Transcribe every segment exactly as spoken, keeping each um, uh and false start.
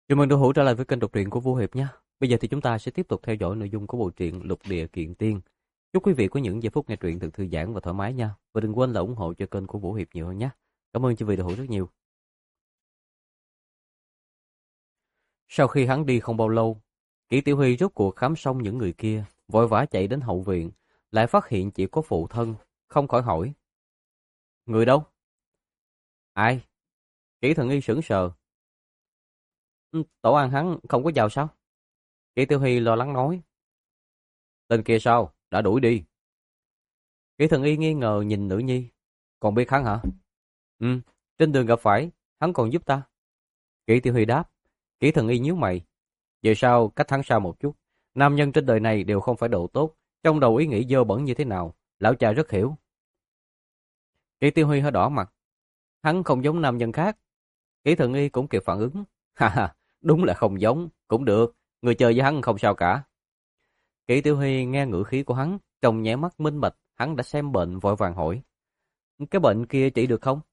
Chào mừng đội hữu trở lại với kênh đọc truyện của Vũ Hiệp nhé. Bây giờ thì chúng ta sẽ tiếp tục theo dõi nội dung của bộ truyện Lục Địa Kiện Tiên. Chúc quý vị có những giây phút nghe truyện thật thư giãn và thoải mái nha. Và đừng quên là ủng hộ cho kênh của Vũ Hiệp nhiều hơn nhé. Cảm ơn chư vị đội hữu rất nhiều. Sau khi hắn đi không bao lâu, Kỷ Tiểu Huy rốt cuộc khám xong những người kia, vội vã chạy đến hậu viện, lại phát hiện chỉ có phụ thân, không khỏi hỏi: người đâu? Ai? Kỷ Thần Y sững sờ. "Ừ, Tổ An hắn không có vào sao?" Kỷ Tiểu Huy lo lắng nói. Tên kia sao? Đã đuổi đi. Kỷ Thần Y nghi ngờ nhìn nữ nhi. Còn biết hắn hả? Ừ, trên đường gặp phải, hắn còn giúp ta. Kỷ Tiểu Huy đáp. Kỷ Thần Y nhíu mày. Về sau cách hắn xa một chút. Nam nhân trên đời này đều không phải độ tốt. Trong đầu ý nghĩ dơ bẩn như thế nào, lão cha rất hiểu. Kỷ Tiểu Huy hơi đỏ mặt. Hắn không giống nam nhân khác. Kỷ Thần Y cũng kịp phản ứng. Ha ha, đúng là không giống. Cũng được, người chơi với hắn không sao cả. Kỷ Tiểu Huy nghe ngữ khí của hắn, trong nháy mắt minh bạch, hắn đã xem bệnh vội vàng hỏi. Cái bệnh kia trị được không?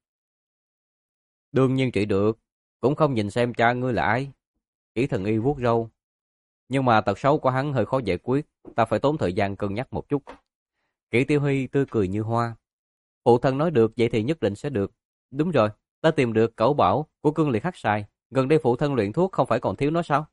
Đương nhiên trị được, cũng không nhìn xem cha ngươi là ai. Kỷ Thần Y vuốt râu. Nhưng mà tật xấu của hắn hơi khó giải quyết, ta phải tốn thời gian cân nhắc một chút. Kỷ Tiểu Huy tươi cười như hoa. Phụ thân nói được, vậy thì nhất định sẽ được. Đúng rồi, ta tìm được cẩu bảo của cương liệt hắc xài. Gần đây phụ thân luyện thuốc không phải còn thiếu nó sao?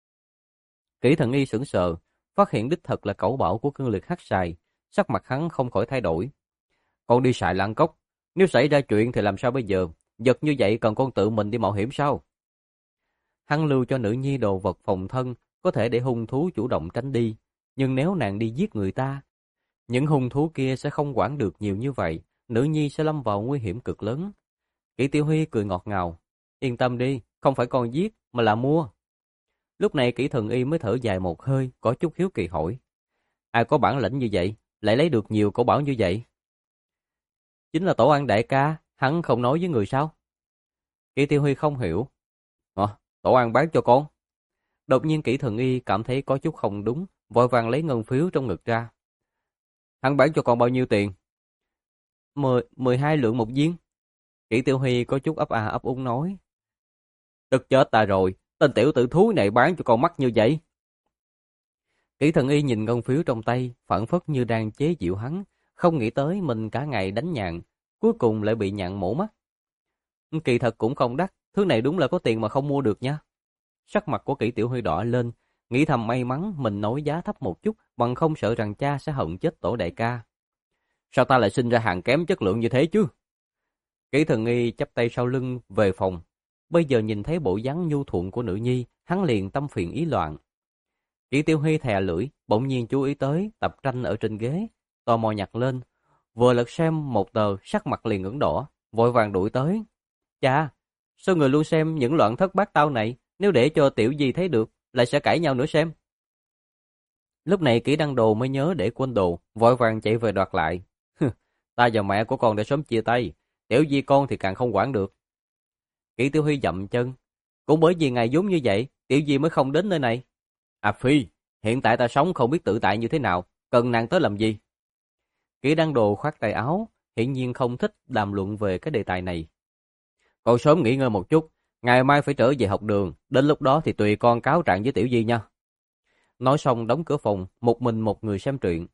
Kỷ Thần Y sững sờ, phát hiện đích thật là cẩu bảo của cương liệt hắc xài. Sắc mặt hắn không khỏi thay đổi. Con đi xài lan cốc, nếu xảy ra chuyện thì làm sao bây giờ? Vật như vậy cần con tự mình đi mạo hiểm sao? Hắn lưu cho nữ nhi đồ vật phòng thân, có thể để hung thú chủ động tránh đi. Nhưng nếu nàng đi giết người ta, những hung thú kia sẽ không quản được nhiều như vậy. Nữ nhi sẽ lâm vào nguy hiểm cực lớn. Kỷ Tiểu Huy cười ngọt ngào. Yên tâm đi, không phải con giết, mà là mua. Lúc này Kỷ Thần Y mới thở dài một hơi, có chút hiếu kỳ hỏi. Ai có bản lĩnh như vậy, lại lấy được nhiều cẩu bảo như vậy? Chính là Tổ An đại ca, hắn không nói với người sao? Kỷ Tiểu Huy không hiểu. Ờ, Tổ An bán cho con. Đột nhiên Kỷ Thần Y cảm thấy có chút không đúng, vội vàng lấy ngân phiếu trong ngực ra. Hắn bán cho con bao nhiêu tiền? Mười, mười hai lượng một viên. Kỷ Tiểu Huy có chút ấp à ấp úng nói. Tức chết ta rồi, tên tiểu tử thúi này bán cho con mắc như vậy. Kỷ Thần Y nhìn ngân phiếu trong tay, phảng phất như đang chế giễu hắn, không nghĩ tới mình cả ngày đánh nhạn, cuối cùng lại bị nhạn mổ mắt. Kỳ thật cũng không đắt, thứ này đúng là có tiền mà không mua được nha. Sắc mặt của Kỷ Tiểu Huy đỏ lên, nghĩ thầm may mắn mình nói giá thấp một chút, bằng không sợ rằng cha sẽ hận chết Tổ đại ca. Sao ta lại sinh ra hàng kém chất lượng như thế chứ? Kỷ Thần Y chắp tay sau lưng về phòng. Bây giờ nhìn thấy bộ dáng nhu thuận của nữ nhi, hắn liền tâm phiền ý loạn. Kỷ Tiểu Huy thè lưỡi, bỗng nhiên chú ý tới tập tranh ở trên ghế, tò mò nhặt lên, vừa lật xem một tờ, sắc mặt liền ửng đỏ, vội vàng đuổi tới. Cha, sao người luôn xem những loạn thất bát tao này, nếu để cho tiểu gì thấy được, lại sẽ cãi nhau nữa xem. Lúc này Kỷ Đăng Đồ mới nhớ để quên đồ, vội vàng chạy về đoạt lại. Ta và mẹ của con đã sớm chia tay, tiểu di con thì càng không quản được. Kỷ Tiểu Huy dậm chân. Cũng bởi vì ngài vốn như vậy, tiểu di mới không đến nơi này. À Phi, hiện tại ta sống không biết tự tại như thế nào, cần nàng tới làm gì? Kỷ Đăng Đồ khoát tay áo, hiển nhiên không thích đàm luận về cái đề tài này. Con sớm nghỉ ngơi một chút, ngày mai phải trở về học đường, đến lúc đó thì tùy con cáo trạng với tiểu di nha. Nói xong đóng cửa phòng, một mình một người xem truyện.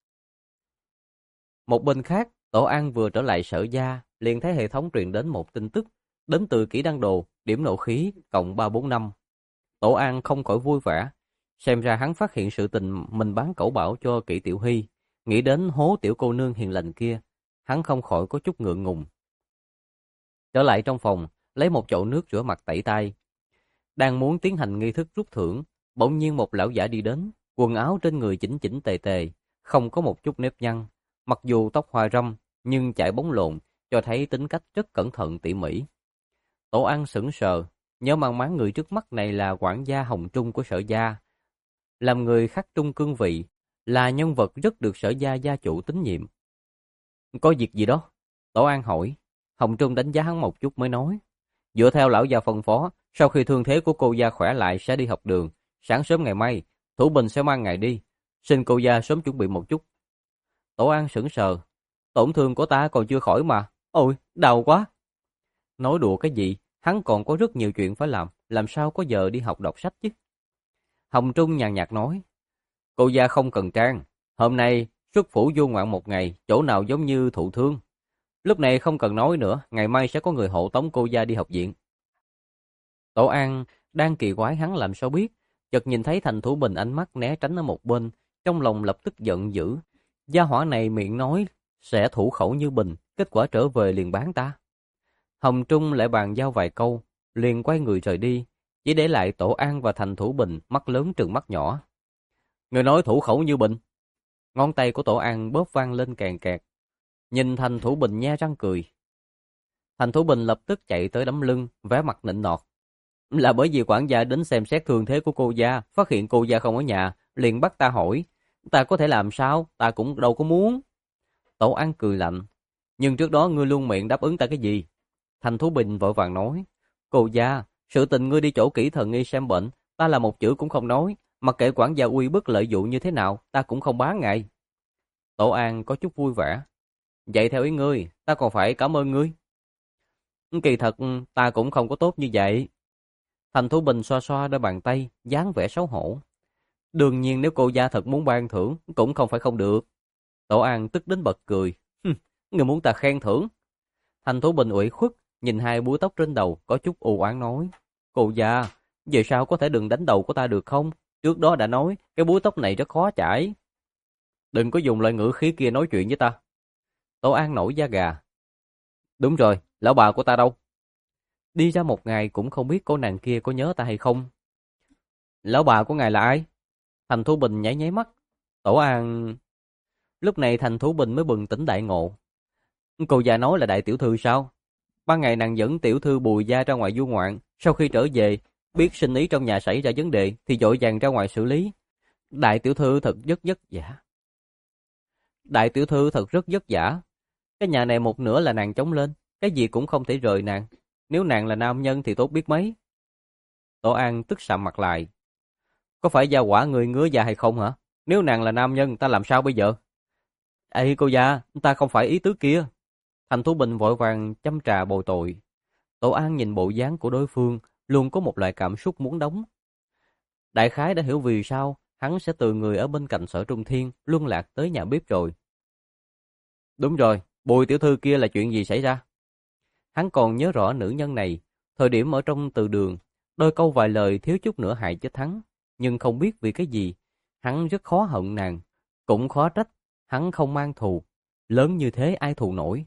Một bên khác, Tổ An vừa trở lại Sở Gia, liền thấy hệ thống truyền đến một tin tức, đến từ Kỷ Đăng Đồ, điểm nộ khí cộng ba bốn năm. Tổ An không khỏi vui vẻ, xem ra hắn phát hiện sự tình mình bán cẩu bảo cho Kỷ Tiểu Hy, nghĩ đến hố tiểu cô nương hiền lành kia, hắn không khỏi có chút ngượng ngùng. Trở lại trong phòng, lấy một chậu nước rửa mặt tẩy tay. Đang muốn tiến hành nghi thức rút thưởng, bỗng nhiên một lão giả đi đến, quần áo trên người chỉnh chỉnh tề tề, không có một chút nếp nhăn, mặc dù tóc hoa râm, nhưng chải bóng lộn, cho thấy tính cách rất cẩn thận tỉ mỉ. Tổ An sững sờ, nhớ mang máng người trước mắt này là quản gia Hồng Trung của Sở Gia, làm người khắc trung cương vị, là nhân vật rất được Sở Gia gia chủ tín nhiệm. Có việc gì đó? Tổ An hỏi. Hồng Trung đánh giá hắn một chút mới nói. Dựa theo lão gia phân phó, sau khi thương thế của cô gia khỏe lại sẽ đi học đường. Sáng sớm ngày mai, Thủ Bình sẽ mang ngài đi. Xin cô gia sớm chuẩn bị một chút. Tổ An sững sờ. Tổn thương của ta còn chưa khỏi mà. Ôi, đau quá. Nói đùa cái gì, hắn còn có rất nhiều chuyện phải làm, làm sao có giờ đi học đọc sách chứ? Hồng Trung nhàn nhạt nói, cô gia không cần trang, hôm nay xuất phủ du ngoạn một ngày, chỗ nào giống như thụ thương. Lúc này không cần nói nữa, ngày mai sẽ có người hộ tống cô gia đi học viện. Tổ An đang kỳ quái hắn làm sao biết, chợt nhìn thấy Thành Thủ Bình ánh mắt né tránh ở một bên, trong lòng lập tức giận dữ. Gia hỏa này miệng nói sẽ thủ khẩu như bình, kết quả trở về liền bán ta. Hồng Trung lại bàn giao vài câu, liền quay người rời đi, chỉ để lại Tổ An và Thành Thủ Bình mắt lớn trừng mắt nhỏ. Người nói thủ khẩu như bình. Ngón tay của Tổ An bóp vang lên kèn kẹt. Nhìn Thành Thủ Bình nhe răng cười. Thành Thủ Bình lập tức chạy tới đấm lưng, vẻ mặt nịnh nọt. Là bởi vì quản gia đến xem xét thương thế của cô gia, phát hiện cô gia không ở nhà, liền bắt ta hỏi. Ta có thể làm sao, ta cũng đâu có muốn. Tổ An cười lạnh. Nhưng trước đó ngươi luôn miệng đáp ứng ta cái gì? Thành Thủ Bình vội vàng nói. Cô gia, sự tình ngươi đi chỗ kỹ thần y xem bệnh, ta là một chữ cũng không nói. Mặc kệ quản gia uy bức lợi dụng như thế nào, ta cũng không bán ngại. Tổ An có chút vui vẻ. Vậy theo ý ngươi, ta còn phải cảm ơn ngươi. Kỳ thật, ta cũng không có tốt như vậy. Thành Thủ Bình xoa xoa đôi bàn tay, dáng vẻ xấu hổ. Đương nhiên nếu cô gia thật muốn ban thưởng, cũng không phải không được. Tổ An tức đến bật cười. Người muốn ta khen thưởng. Thành Thủ Bình ủy khuất, nhìn hai búi tóc trên đầu, có chút u oán nói. Cô gia, về sao có thể đừng đánh đầu của ta được không? Trước đó đã nói, cái búi tóc này rất khó chải. Đừng có dùng loại ngữ khí kia nói chuyện với ta. Tổ An nổi da gà. Đúng rồi, lão bà của ta đâu? Đi ra một ngày cũng không biết cô nàng kia có nhớ ta hay không. Lão bà của ngài là ai? Thành Thủ Bình nháy nháy mắt. Tổ An... Lúc này Thành Thủ Bình mới bừng tỉnh đại ngộ. Cô già nói là đại tiểu thư sao? Ban ngày nàng dẫn tiểu thư Bùi gia ra ngoài du ngoạn, sau khi trở về, biết sinh ý trong nhà xảy ra vấn đề thì vội vàng ra ngoài xử lý. Đại tiểu thư thật rất vất vả. Đại tiểu thư thật rất vất vả. Cái nhà này một nửa là nàng chống lên, cái gì cũng không thể rời nàng. Nếu nàng là nam nhân thì tốt biết mấy. Tổ An tức sạm mặt lại. Có phải gia quả người ngứa da hay không hả? Nếu nàng là nam nhân ta làm sao bây giờ? Ê cô gia, ta không phải ý tứ kia. Thành Thủ Bình vội vàng châm trà bồi tội. Tổ An nhìn bộ dáng của đối phương, luôn có một loại cảm xúc muốn đóng. Đại khái đã hiểu vì sao hắn sẽ từ người ở bên cạnh Sở Trung Thiên luân lạc tới nhà bếp rồi. Đúng rồi, Bùi tiểu thư kia là chuyện gì xảy ra? Hắn còn nhớ rõ nữ nhân này, thời điểm ở trong từ đường, đôi câu vài lời thiếu chút nữa hại chết hắn, nhưng không biết vì cái gì, hắn rất khó hận nàng, cũng khó trách, hắn không mang thù, lớn như thế ai thù nổi.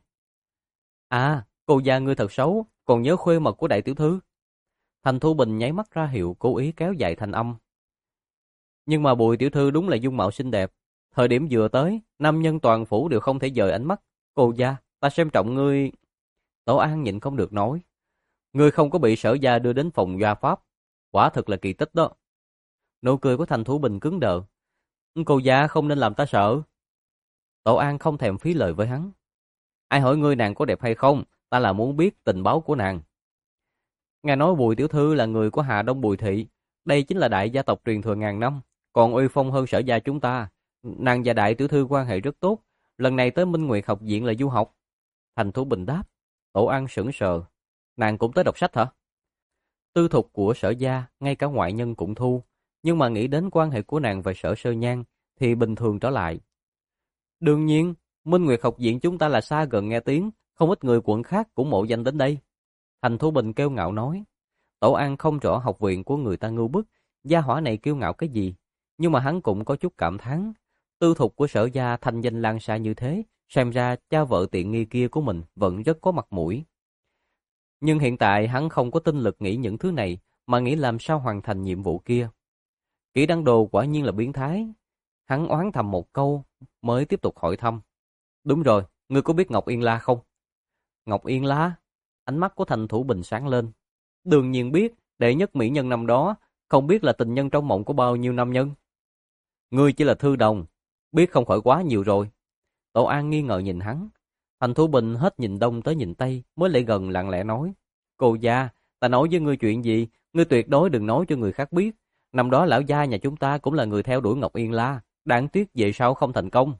À, cô gia ngươi thật xấu, còn nhớ khuê mật của đại tiểu thư. Thành Thủ Bình nháy mắt ra hiệu cố ý kéo dài thanh âm. Nhưng mà Bùi tiểu thư đúng là dung mạo xinh đẹp, thời điểm vừa tới, nam nhân toàn phủ đều không thể dời ánh mắt. Cô gia, ta xem trọng ngươi. Tổ An nhịn không được nói. Ngươi không có bị Sở gia đưa đến phòng gia pháp, quả thực là kỳ tích đó. Nụ cười của Thành Thủ Bình cứng đờ. Cô gia không nên làm ta sợ. Tổ An không thèm phí lời với hắn. Ai hỏi ngươi nàng có đẹp hay không, ta là muốn biết tình báo của nàng. Nghe nói Bùi tiểu thư là người của Hà Đông Bùi thị, đây chính là đại gia tộc truyền thừa ngàn năm, còn uy phong hơn Sở gia chúng ta. Nàng và đại tiểu thư quan hệ rất tốt, lần này tới Minh Nguyệt học viện là du học. Thành Thủ Bình đáp. Tổ An sững sờ. Nàng cũng tới đọc sách hả? Tư thục của Sở gia, ngay cả ngoại nhân cũng thu, nhưng mà nghĩ đến quan hệ của nàng và Sở Sơ Nhan thì bình thường trở lại. Đương nhiên, Minh Nguyệt học viện chúng ta là xa gần nghe tiếng, không ít người quận khác cũng mộ danh đến đây. Thành Thủ Bình kêu ngạo nói. Tổ An không rõ học viện của người ta ngưu bức, gia hỏa này kiêu ngạo cái gì, nhưng mà hắn cũng có chút cảm thán. Tư thục của Sở gia thanh danh lan xa như thế, xem ra cha vợ tiện nghi kia của mình vẫn rất có mặt mũi. Nhưng hiện tại hắn không có tinh lực nghĩ những thứ này, mà nghĩ làm sao hoàn thành nhiệm vụ kia. Kỷ Đăng Đồ quả nhiên là biến thái. Hắn oán thầm một câu, mới tiếp tục hỏi thăm. Đúng rồi, ngươi có biết Ngọc Yên La không? Ngọc Yên La? Ánh mắt của Thành Thủ Bình sáng lên. Đương nhiên biết, đệ nhất mỹ nhân năm đó, không biết là tình nhân trong mộng của bao nhiêu nam nhân. Ngươi chỉ là thư đồng, biết không khỏi quá nhiều rồi. Tổ An nghi ngờ nhìn hắn. Thành Thủ Bình hết nhìn đông tới nhìn tây, mới lại gần lặng lẽ nói. Cô gia, ta nói với ngươi chuyện gì, ngươi tuyệt đối đừng nói cho người khác biết. Năm đó lão gia nhà chúng ta cũng là người theo đuổi Ngọc Yên La, đáng tiếc về sau không thành công.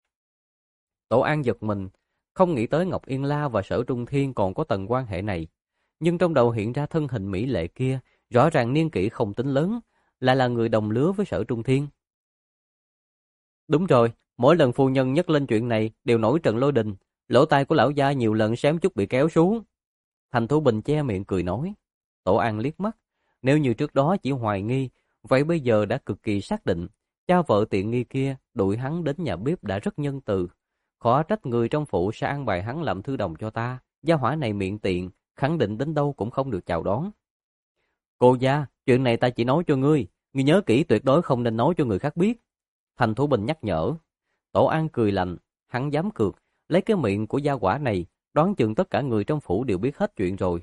Tổ An giật mình, không nghĩ tới Ngọc Yên La và Sở Trung Thiên còn có tầng quan hệ này. Nhưng trong đầu hiện ra thân hình mỹ lệ kia, rõ ràng niên kỷ không tính lớn, lại là người đồng lứa với Sở Trung Thiên. Đúng rồi, mỗi lần phu nhân nhắc lên chuyện này đều nổi trận lôi đình, lỗ tai của lão gia nhiều lần xém chút bị kéo xuống. Thành Thủ Bình che miệng cười nói. Tổ An liếc mắt, nếu như trước đó chỉ hoài nghi, vậy bây giờ đã cực kỳ xác định, cha vợ tiện nghi kia đuổi hắn đến nhà bếp đã rất nhân từ. Khó trách người trong phủ sẽ an bài hắn làm thư đồng cho ta, gia hỏa này miệng tiện, khẳng định đến đâu cũng không được chào đón. Cô gia, chuyện này ta chỉ nói cho ngươi, ngươi nhớ kỹ tuyệt đối không nên nói cho người khác biết. Thành Thủ Bình nhắc nhở. Tổ An cười lạnh, hắn dám cược, lấy cái miệng của gia quả này, đoán chừng tất cả người trong phủ đều biết hết chuyện rồi.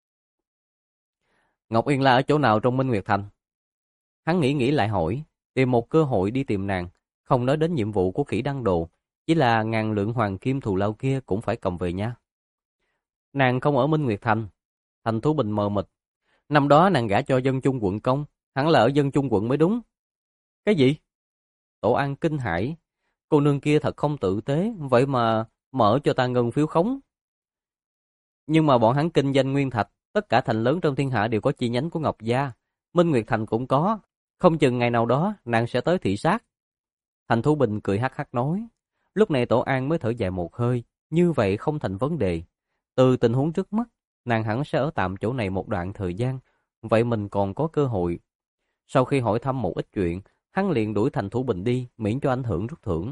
Ngọc Yên La ở chỗ nào trong Minh Nguyệt Thành? Hắn nghĩ nghĩ lại hỏi, tìm một cơ hội đi tìm nàng, không nói đến nhiệm vụ của Kỷ Đăng Đồ, chỉ là ngàn lượng hoàng kim thù lao kia cũng phải cầm về nha. Nàng không ở Minh Nguyệt Thành. Thành Thủ Bình mờ mịt. Năm đó nàng gả cho dân chung quận công, hẳn là ở dân chung quận mới đúng. Cái gì? Tổ An kinh hãi. Cô nương kia thật không tử tế, vậy mà mở cho ta ngân phiếu khống. Nhưng mà bọn hắn kinh doanh nguyên thạch, tất cả thành lớn trong thiên hạ đều có chi nhánh của Ngọc Gia. Minh Nguyệt Thành cũng có, không chừng ngày nào đó nàng sẽ tới thị sát. Thành Thủ Bình cười hắc hắc nói. Lúc này Tổ An mới thở dài một hơi, như vậy không thành vấn đề. Từ tình huống trước mắt, nàng hẳn sẽ ở tạm chỗ này một đoạn thời gian, vậy mình còn có cơ hội. Sau khi hỏi thăm một ít chuyện, hắn liền đuổi Thành Thủ Bình đi, miễn cho ảnh hưởng rút thưởng.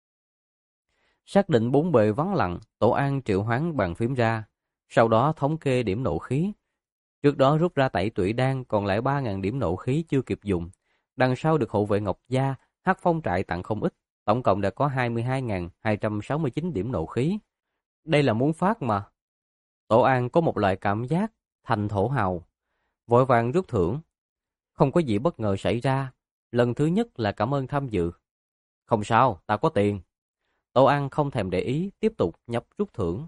Xác định bốn bề vắng lặng, Tổ An triệu hoán bàn phím ra, sau đó thống kê điểm nộ khí. Trước đó rút ra tẩy tủy đan còn lại ba nghìn điểm nộ khí chưa kịp dùng. Đằng sau được hộ vệ Ngọc Gia, Hắc Phong trại tặng không ít, tổng cộng đã có hai mươi hai nghìn hai trăm sáu mươi chín điểm nộ khí. Đây là muốn phát mà. Tổ An có một loại cảm giác thành thổ hào, vội vàng rút thưởng. Không có gì bất ngờ xảy ra, lần thứ nhất là cảm ơn tham dự. Không sao, ta có tiền. Tổ An không thèm để ý, tiếp tục nhấp rút thưởng.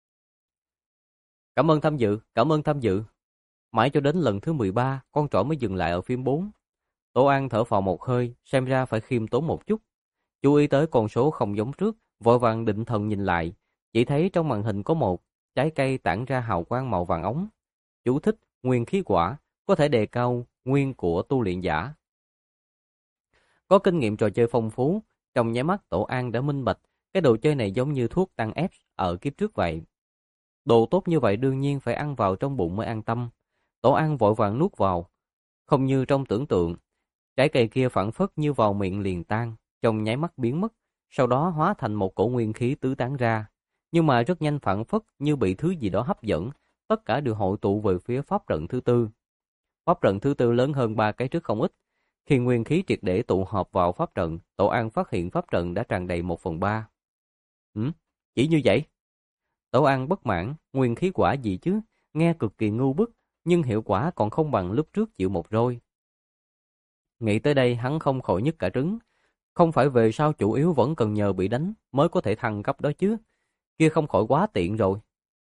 Cảm ơn tham dự, cảm ơn tham dự. Mãi cho đến lần thứ mười ba, con trỏ mới dừng lại ở phím bốn. Tổ An thở phào một hơi, xem ra phải khiêm tốn một chút. Chú ý tới con số không giống trước, vội vàng định thần nhìn lại, chỉ thấy trong màn hình có một trái cây tản ra hào quang màu vàng ống. Chú thích, nguyên khí quả, có thể đề cao nguyên của tu luyện giả. Có kinh nghiệm trò chơi phong phú, trong nháy mắt Tổ An đã minh bạch, cái đồ chơi này giống như thuốc tăng ép ở kiếp trước vậy. Đồ tốt như vậy đương nhiên phải ăn vào trong bụng mới an tâm. Tổ An vội vàng nuốt vào, không như trong tưởng tượng. Trái cây kia phảng phất như vào miệng liền tan, trong nháy mắt biến mất, sau đó hóa thành một cổ nguyên khí tứ tán ra. Nhưng mà rất nhanh phảng phất như bị thứ gì đó hấp dẫn, tất cả đều hội tụ về phía pháp trận thứ tư. Pháp trận thứ tư lớn hơn ba cái trước không ít. Khi nguyên khí triệt để tụ họp vào pháp trận, Tổ An phát hiện pháp trận đã tràn đầy một phần ba. Ừ, chỉ như vậy? Tổ An bất mãn, nguyên khí quả gì chứ, nghe cực kỳ ngu bức, nhưng hiệu quả còn không bằng lúc trước chịu một roi. Nghĩ tới đây hắn không khỏi nhức cả trứng. Không phải về sau chủ yếu vẫn cần nhờ bị đánh mới có thể thăng cấp đó chứ, kia không khỏi quá tiện rồi.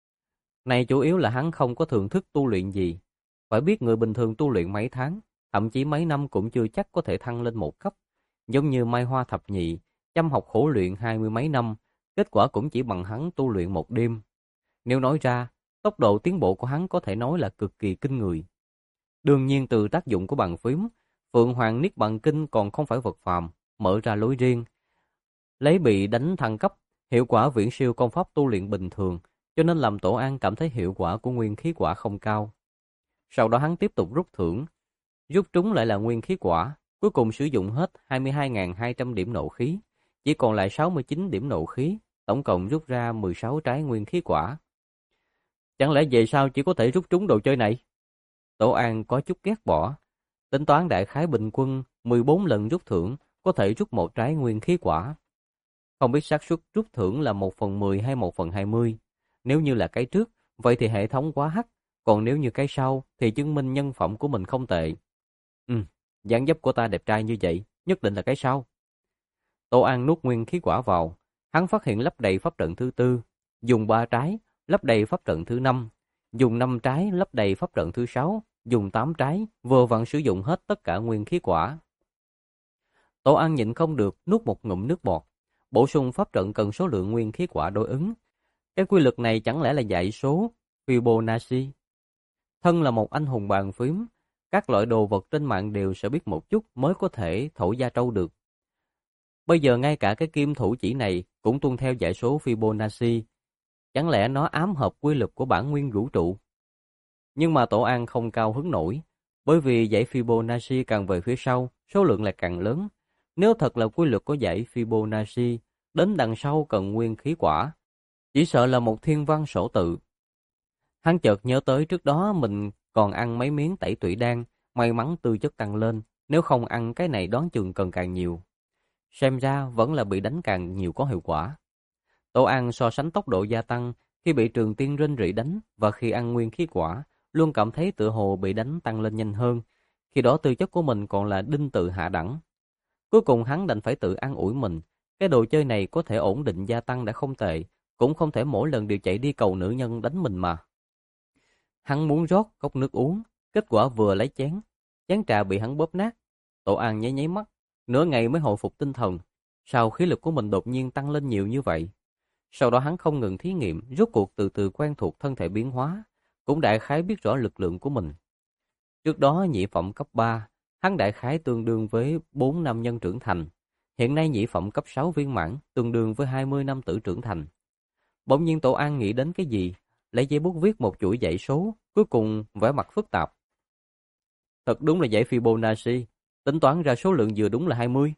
Này chủ yếu là hắn không có thưởng thức tu luyện gì. Phải biết người bình thường tu luyện mấy tháng, thậm chí mấy năm cũng chưa chắc có thể thăng lên một cấp. Giống như Mai Hoa thập nhị, chăm học khổ luyện hai mươi mấy năm, kết quả cũng chỉ bằng hắn tu luyện một đêm. Nếu nói ra, tốc độ tiến bộ của hắn có thể nói là cực kỳ kinh người. Đương nhiên từ tác dụng của bàn phím, Phượng Hoàng Niết Bàn Kinh còn không phải vật phàm, mở ra lối riêng. Lấy bị đánh thăng cấp, hiệu quả viễn siêu công pháp tu luyện bình thường, cho nên làm Tổ An cảm thấy hiệu quả của nguyên khí quả không cao. Sau đó hắn tiếp tục rút thưởng, rút trúng lại là nguyên khí quả, cuối cùng sử dụng hết hai mươi hai nghìn hai trăm điểm nộ khí, chỉ còn lại sáu mươi chín điểm nộ khí, tổng cộng rút ra mười sáu trái nguyên khí quả. Chẳng lẽ về sau chỉ có thể rút trúng đồ chơi này? Tổ An có chút ghét bỏ, tính toán đại khái bình quân mười bốn lần rút thưởng có thể rút một trái nguyên khí quả. Không biết xác suất rút thưởng là một phần mười hay một phần hai mươi. Nếu như là cái trước, vậy thì hệ thống quá hắc, còn nếu như cái sau thì chứng minh nhân phẩm của mình không tệ. Ừ, dáng dấp của ta đẹp trai như vậy, nhất định là cái sau. Tổ An nuốt nguyên khí quả vào, hắn phát hiện lấp đầy pháp trận thứ tư, dùng ba trái, lấp đầy pháp trận thứ năm, dùng năm trái lấp đầy pháp trận thứ sáu, dùng tám trái, vừa vặn sử dụng hết tất cả nguyên khí quả. Tổ An nhịn không được, nuốt một ngụm nước bọt. Bổ sung pháp trận cần số lượng nguyên khí quả đối ứng. Cái quy luật này chẳng lẽ là dạy số Fibonacci? Thân là một anh hùng bàn phím, các loại đồ vật trên mạng đều sẽ biết một chút mới có thể thổi da trâu được. Bây giờ ngay cả cái kim thủ chỉ này cũng tuân theo dãy số Fibonacci. Chẳng lẽ nó ám hợp quy luật của bản nguyên vũ trụ? Nhưng mà Tổ An không cao hứng nổi, bởi vì dãy Fibonacci càng về phía sau, số lượng lại càng lớn. Nếu thật là quy luật của dãy Fibonacci, đến đằng sau cần nguyên khí quả, chỉ sợ là một thiên văn sổ tự. Hắn chợt nhớ tới trước đó mình còn ăn mấy miếng tẩy tụy đan, may mắn tư chất tăng lên, nếu không ăn cái này đoán chừng cần càng nhiều. Xem ra vẫn là bị đánh càng nhiều có hiệu quả. Tổ An so sánh tốc độ gia tăng khi bị Trường Tiên rên rỉ đánh và khi ăn nguyên khí quả, luôn cảm thấy tựa hồ bị đánh tăng lên nhanh hơn, khi đó tư chất của mình còn là đinh tự hạ đẳng. Cuối cùng hắn đành phải tự an ủi mình, cái đồ chơi này có thể ổn định gia tăng đã không tệ, cũng không thể mỗi lần đều chạy đi cầu nữ nhân đánh mình mà. Hắn muốn rót cốc nước uống, kết quả vừa lấy chén, chén trà bị hắn bóp nát. Tổ An nháy nháy mắt, nửa ngày mới hồi phục tinh thần, sao khí lực của mình đột nhiên tăng lên nhiều như vậy. Sau đó hắn không ngừng thí nghiệm, rốt cuộc từ từ quen thuộc thân thể biến hóa, cũng đại khái biết rõ lực lượng của mình. Trước đó nhị phẩm cấp ba, hắn đại khái tương đương với bốn nam nhân trưởng thành. Hiện nay nhị phẩm cấp sáu viên mãn, tương đương với hai mươi năm tử trưởng thành. Bỗng nhiên Tổ An nghĩ đến cái gì, lấy giấy bút viết một chuỗi dãy số, cuối cùng vẻ mặt phức tạp. Thật đúng là dãy Fibonacci, tính toán ra số lượng vừa đúng là hai mươi.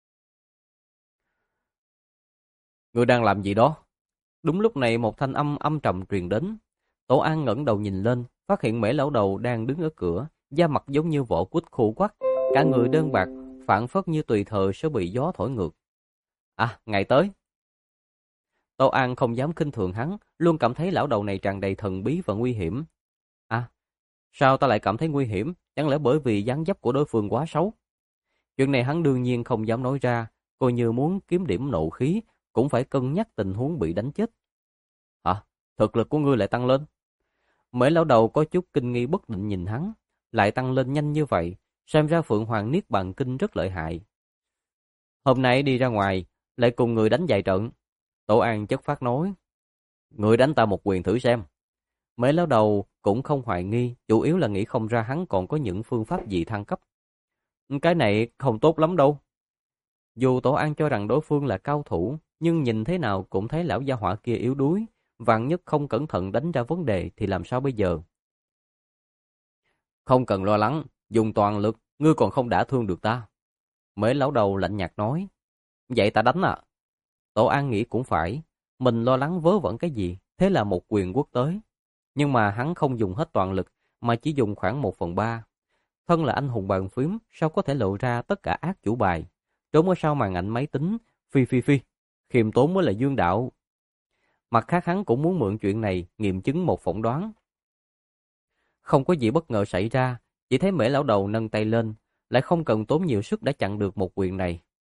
Ngươi đang làm gì đó? Đúng lúc này một thanh âm âm trầm truyền đến. Tổ An ngẩng đầu nhìn lên, phát hiện Mễ lão đầu đang đứng ở cửa, da mặt giống như vỏ quýt khô quắt, cả người đơn bạc, phảng phất như tùy thời sẽ bị gió thổi ngược. À, ngày tới. Tổ An không dám khinh thường hắn, luôn cảm thấy lão đầu này tràn đầy thần bí và nguy hiểm. À, sao ta lại cảm thấy nguy hiểm? Chẳng lẽ bởi vì dáng dấp của đối phương quá xấu? Chuyện này hắn đương nhiên không dám nói ra, coi như muốn kiếm điểm nộ khí, cũng phải cân nhắc tình huống bị đánh chết. Hả? Thực lực của ngươi lại tăng lên? Mễ lão đầu có chút kinh nghi bất định nhìn hắn, lại tăng lên nhanh như vậy, xem ra Phượng Hoàng Niết Bàn Kinh rất lợi hại. Hôm nay đi ra ngoài, lại cùng người đánh vài trận. Tổ An chất phát nói, người đánh ta một quyền thử xem. Mễ lão đầu cũng không hoài nghi, chủ yếu là nghĩ không ra hắn còn có những phương pháp gì thăng cấp. Cái này không tốt lắm đâu. Dù Tổ An cho rằng đối phương là cao thủ, nhưng nhìn thế nào cũng thấy lão gia hỏa kia yếu đuối, vạn nhất không cẩn thận đánh ra vấn đề thì làm sao bây giờ? Không cần lo lắng, dùng toàn lực, ngươi còn không đả thương được ta. Mễ lão đầu lạnh nhạt nói, vậy ta đánh à? Tổ An nghĩ cũng phải, mình lo lắng vớ vẩn cái gì, thế là một quyền quất tới. Nhưng mà hắn không dùng hết toàn lực, mà chỉ dùng khoảng một phần ba. Thân là anh hùng bàn phím, sao có thể lộ ra tất cả ác chủ bài? Trốn ở sau màn ảnh máy tính, phi phi phi, khiêm tốn mới là dương đạo. Mặt khác hắn cũng muốn mượn chuyện này nghiệm chứng một phỏng đoán. Không có gì bất ngờ xảy ra, chỉ thấy Mễ lão đầu nâng tay lên, lại không cần tốn nhiều sức đã chặn được một quyền này.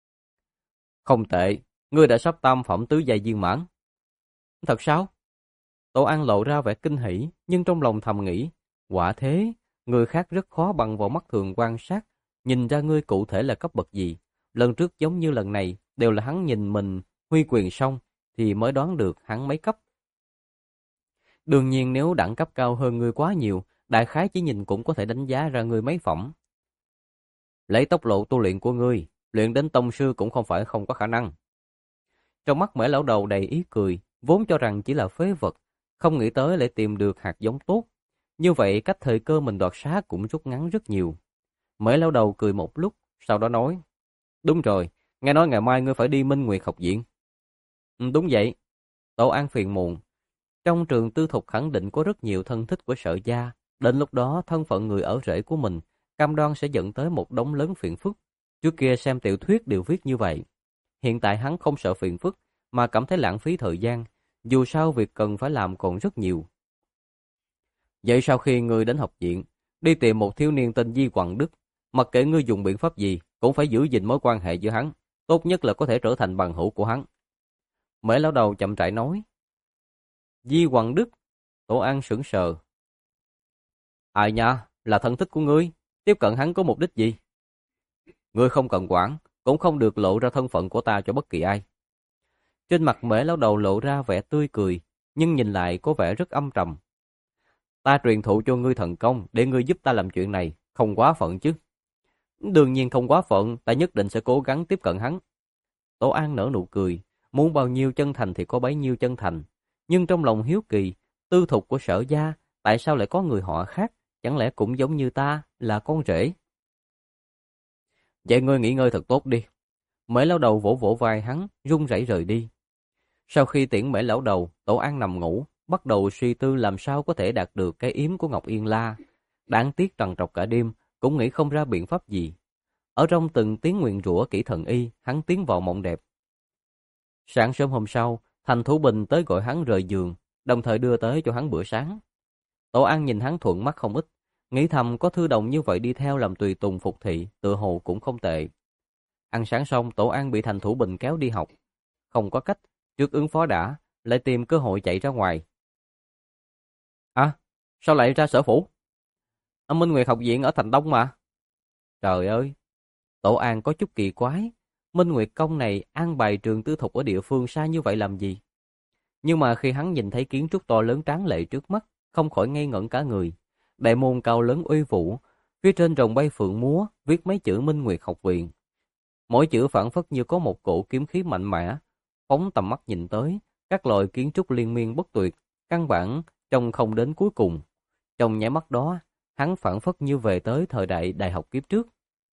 Không tệ, ngươi đã sắp tam phẩm tứ giai viên mãn. Thật sao? Tổ An lộ ra vẻ kinh hỉ, nhưng trong lòng thầm nghĩ, quả thế, người khác rất khó bằng vào mắt thường quan sát, nhìn ra ngươi cụ thể là cấp bậc gì. Lần trước giống như lần này, đều là hắn nhìn mình huy quyền xong, thì mới đoán được hắn mấy cấp. Đương nhiên nếu đẳng cấp cao hơn ngươi quá nhiều, đại khái chỉ nhìn cũng có thể đánh giá ra ngươi mấy phẩm. Lấy tốc độ tu luyện của ngươi, luyện đến tông sư cũng không phải không có khả năng. Trong mắt Mễ lão đầu đầy ý cười, vốn cho rằng chỉ là phế vật, không nghĩ tới lại tìm được hạt giống tốt. Như vậy cách thời cơ mình đoạt xá cũng rút ngắn rất nhiều. Mễ lão đầu cười một lúc, sau đó nói, đúng rồi, nghe nói ngày mai ngươi phải đi Minh Nguyệt học viện. Ừ, đúng vậy. Tổ An phiền muộn. Trong trường tư thục khẳng định có rất nhiều thân thích của Sở gia, đến lúc đó thân phận người ở rể của mình, cam đoan sẽ dẫn tới một đống lớn phiền phức. Trước kia xem tiểu thuyết đều viết như vậy. Hiện tại hắn không sợ phiền phức, mà cảm thấy lãng phí thời gian, dù sao việc cần phải làm còn rất nhiều. Vậy sau khi ngươi đến học viện, đi tìm một thiếu niên tên Di Quảng Đức, mặc kệ ngươi dùng biện pháp gì, cũng phải giữ gìn mối quan hệ giữa hắn, tốt nhất là có thể trở thành bằng hữu của hắn. Mễ lão đầu chậm rãi nói. Di Quảng Đức? Tổ An sững sờ. Ai nha, là thân thích của ngươi, tiếp cận hắn có mục đích gì? Ngươi không cần quản, cũng không được lộ ra thân phận của ta cho bất kỳ ai. Trên mặt Mễ lão đầu lộ ra vẻ tươi cười, nhưng nhìn lại có vẻ rất âm trầm. Ta truyền thụ cho ngươi thần công để ngươi giúp ta làm chuyện này, Không quá phận chứ. Đương nhiên không quá phận, ta nhất định sẽ cố gắng tiếp cận hắn. Tổ An nở nụ cười, muốn bao nhiêu chân thành thì có bấy nhiêu chân thành. Nhưng trong lòng hiếu kỳ, tư thục của Sở gia, tại sao lại có người họ khác, chẳng lẽ cũng giống như ta, là con rể? Vậy ngươi nghỉ ngơi thật tốt đi. Mễ lão đầu vỗ vỗ vai hắn, run rẩy rời đi. Sau khi tiễn Mễ lão đầu, Tổ An nằm ngủ, bắt đầu suy tư làm sao có thể đạt được cái yếm của Ngọc Yên La. Đáng tiếc trằn trọc cả đêm, cũng nghĩ không ra biện pháp gì. Ở trong từng tiếng nguyền rủa kỹ thần y, hắn tiến vào mộng đẹp. Sáng sớm hôm sau, Thành Thủ Bình tới gọi hắn rời giường, đồng thời đưa tới cho hắn bữa sáng. Tổ An nhìn hắn thuận mắt không ít, nghĩ thầm có thư đồng như vậy đi theo làm tùy tùng phục thị, tựa hồ cũng không tệ. Ăn sáng xong, Tổ An bị Thành Thủ Bình kéo đi học. Không có cách, trước ứng phó đã, lại tìm cơ hội chạy ra ngoài. À, sao lại ra sở phủ? Ở Minh Nguyệt học viện ở thành Đông mà. Trời ơi, Tổ An có chút kỳ quái, Minh Nguyệt công này an bài trường tư thục ở địa phương xa như vậy làm gì? Nhưng mà khi hắn nhìn thấy kiến trúc to lớn tráng lệ trước mắt, không khỏi ngây ngẩn cả người. Đại môn cao lớn uy vũ, phía trên rồng bay phượng múa, viết mấy chữ Minh Nguyệt học viện. Mỗi chữ phảng phất như có một cổ kiếm khí mạnh mẽ, phóng tầm mắt nhìn tới, các loại kiến trúc liên miên bất tuyệt, căn bản trông không đến cuối cùng. Trong nháy mắt đó, hắn phảng phất như về tới thời đại đại học kiếp trước.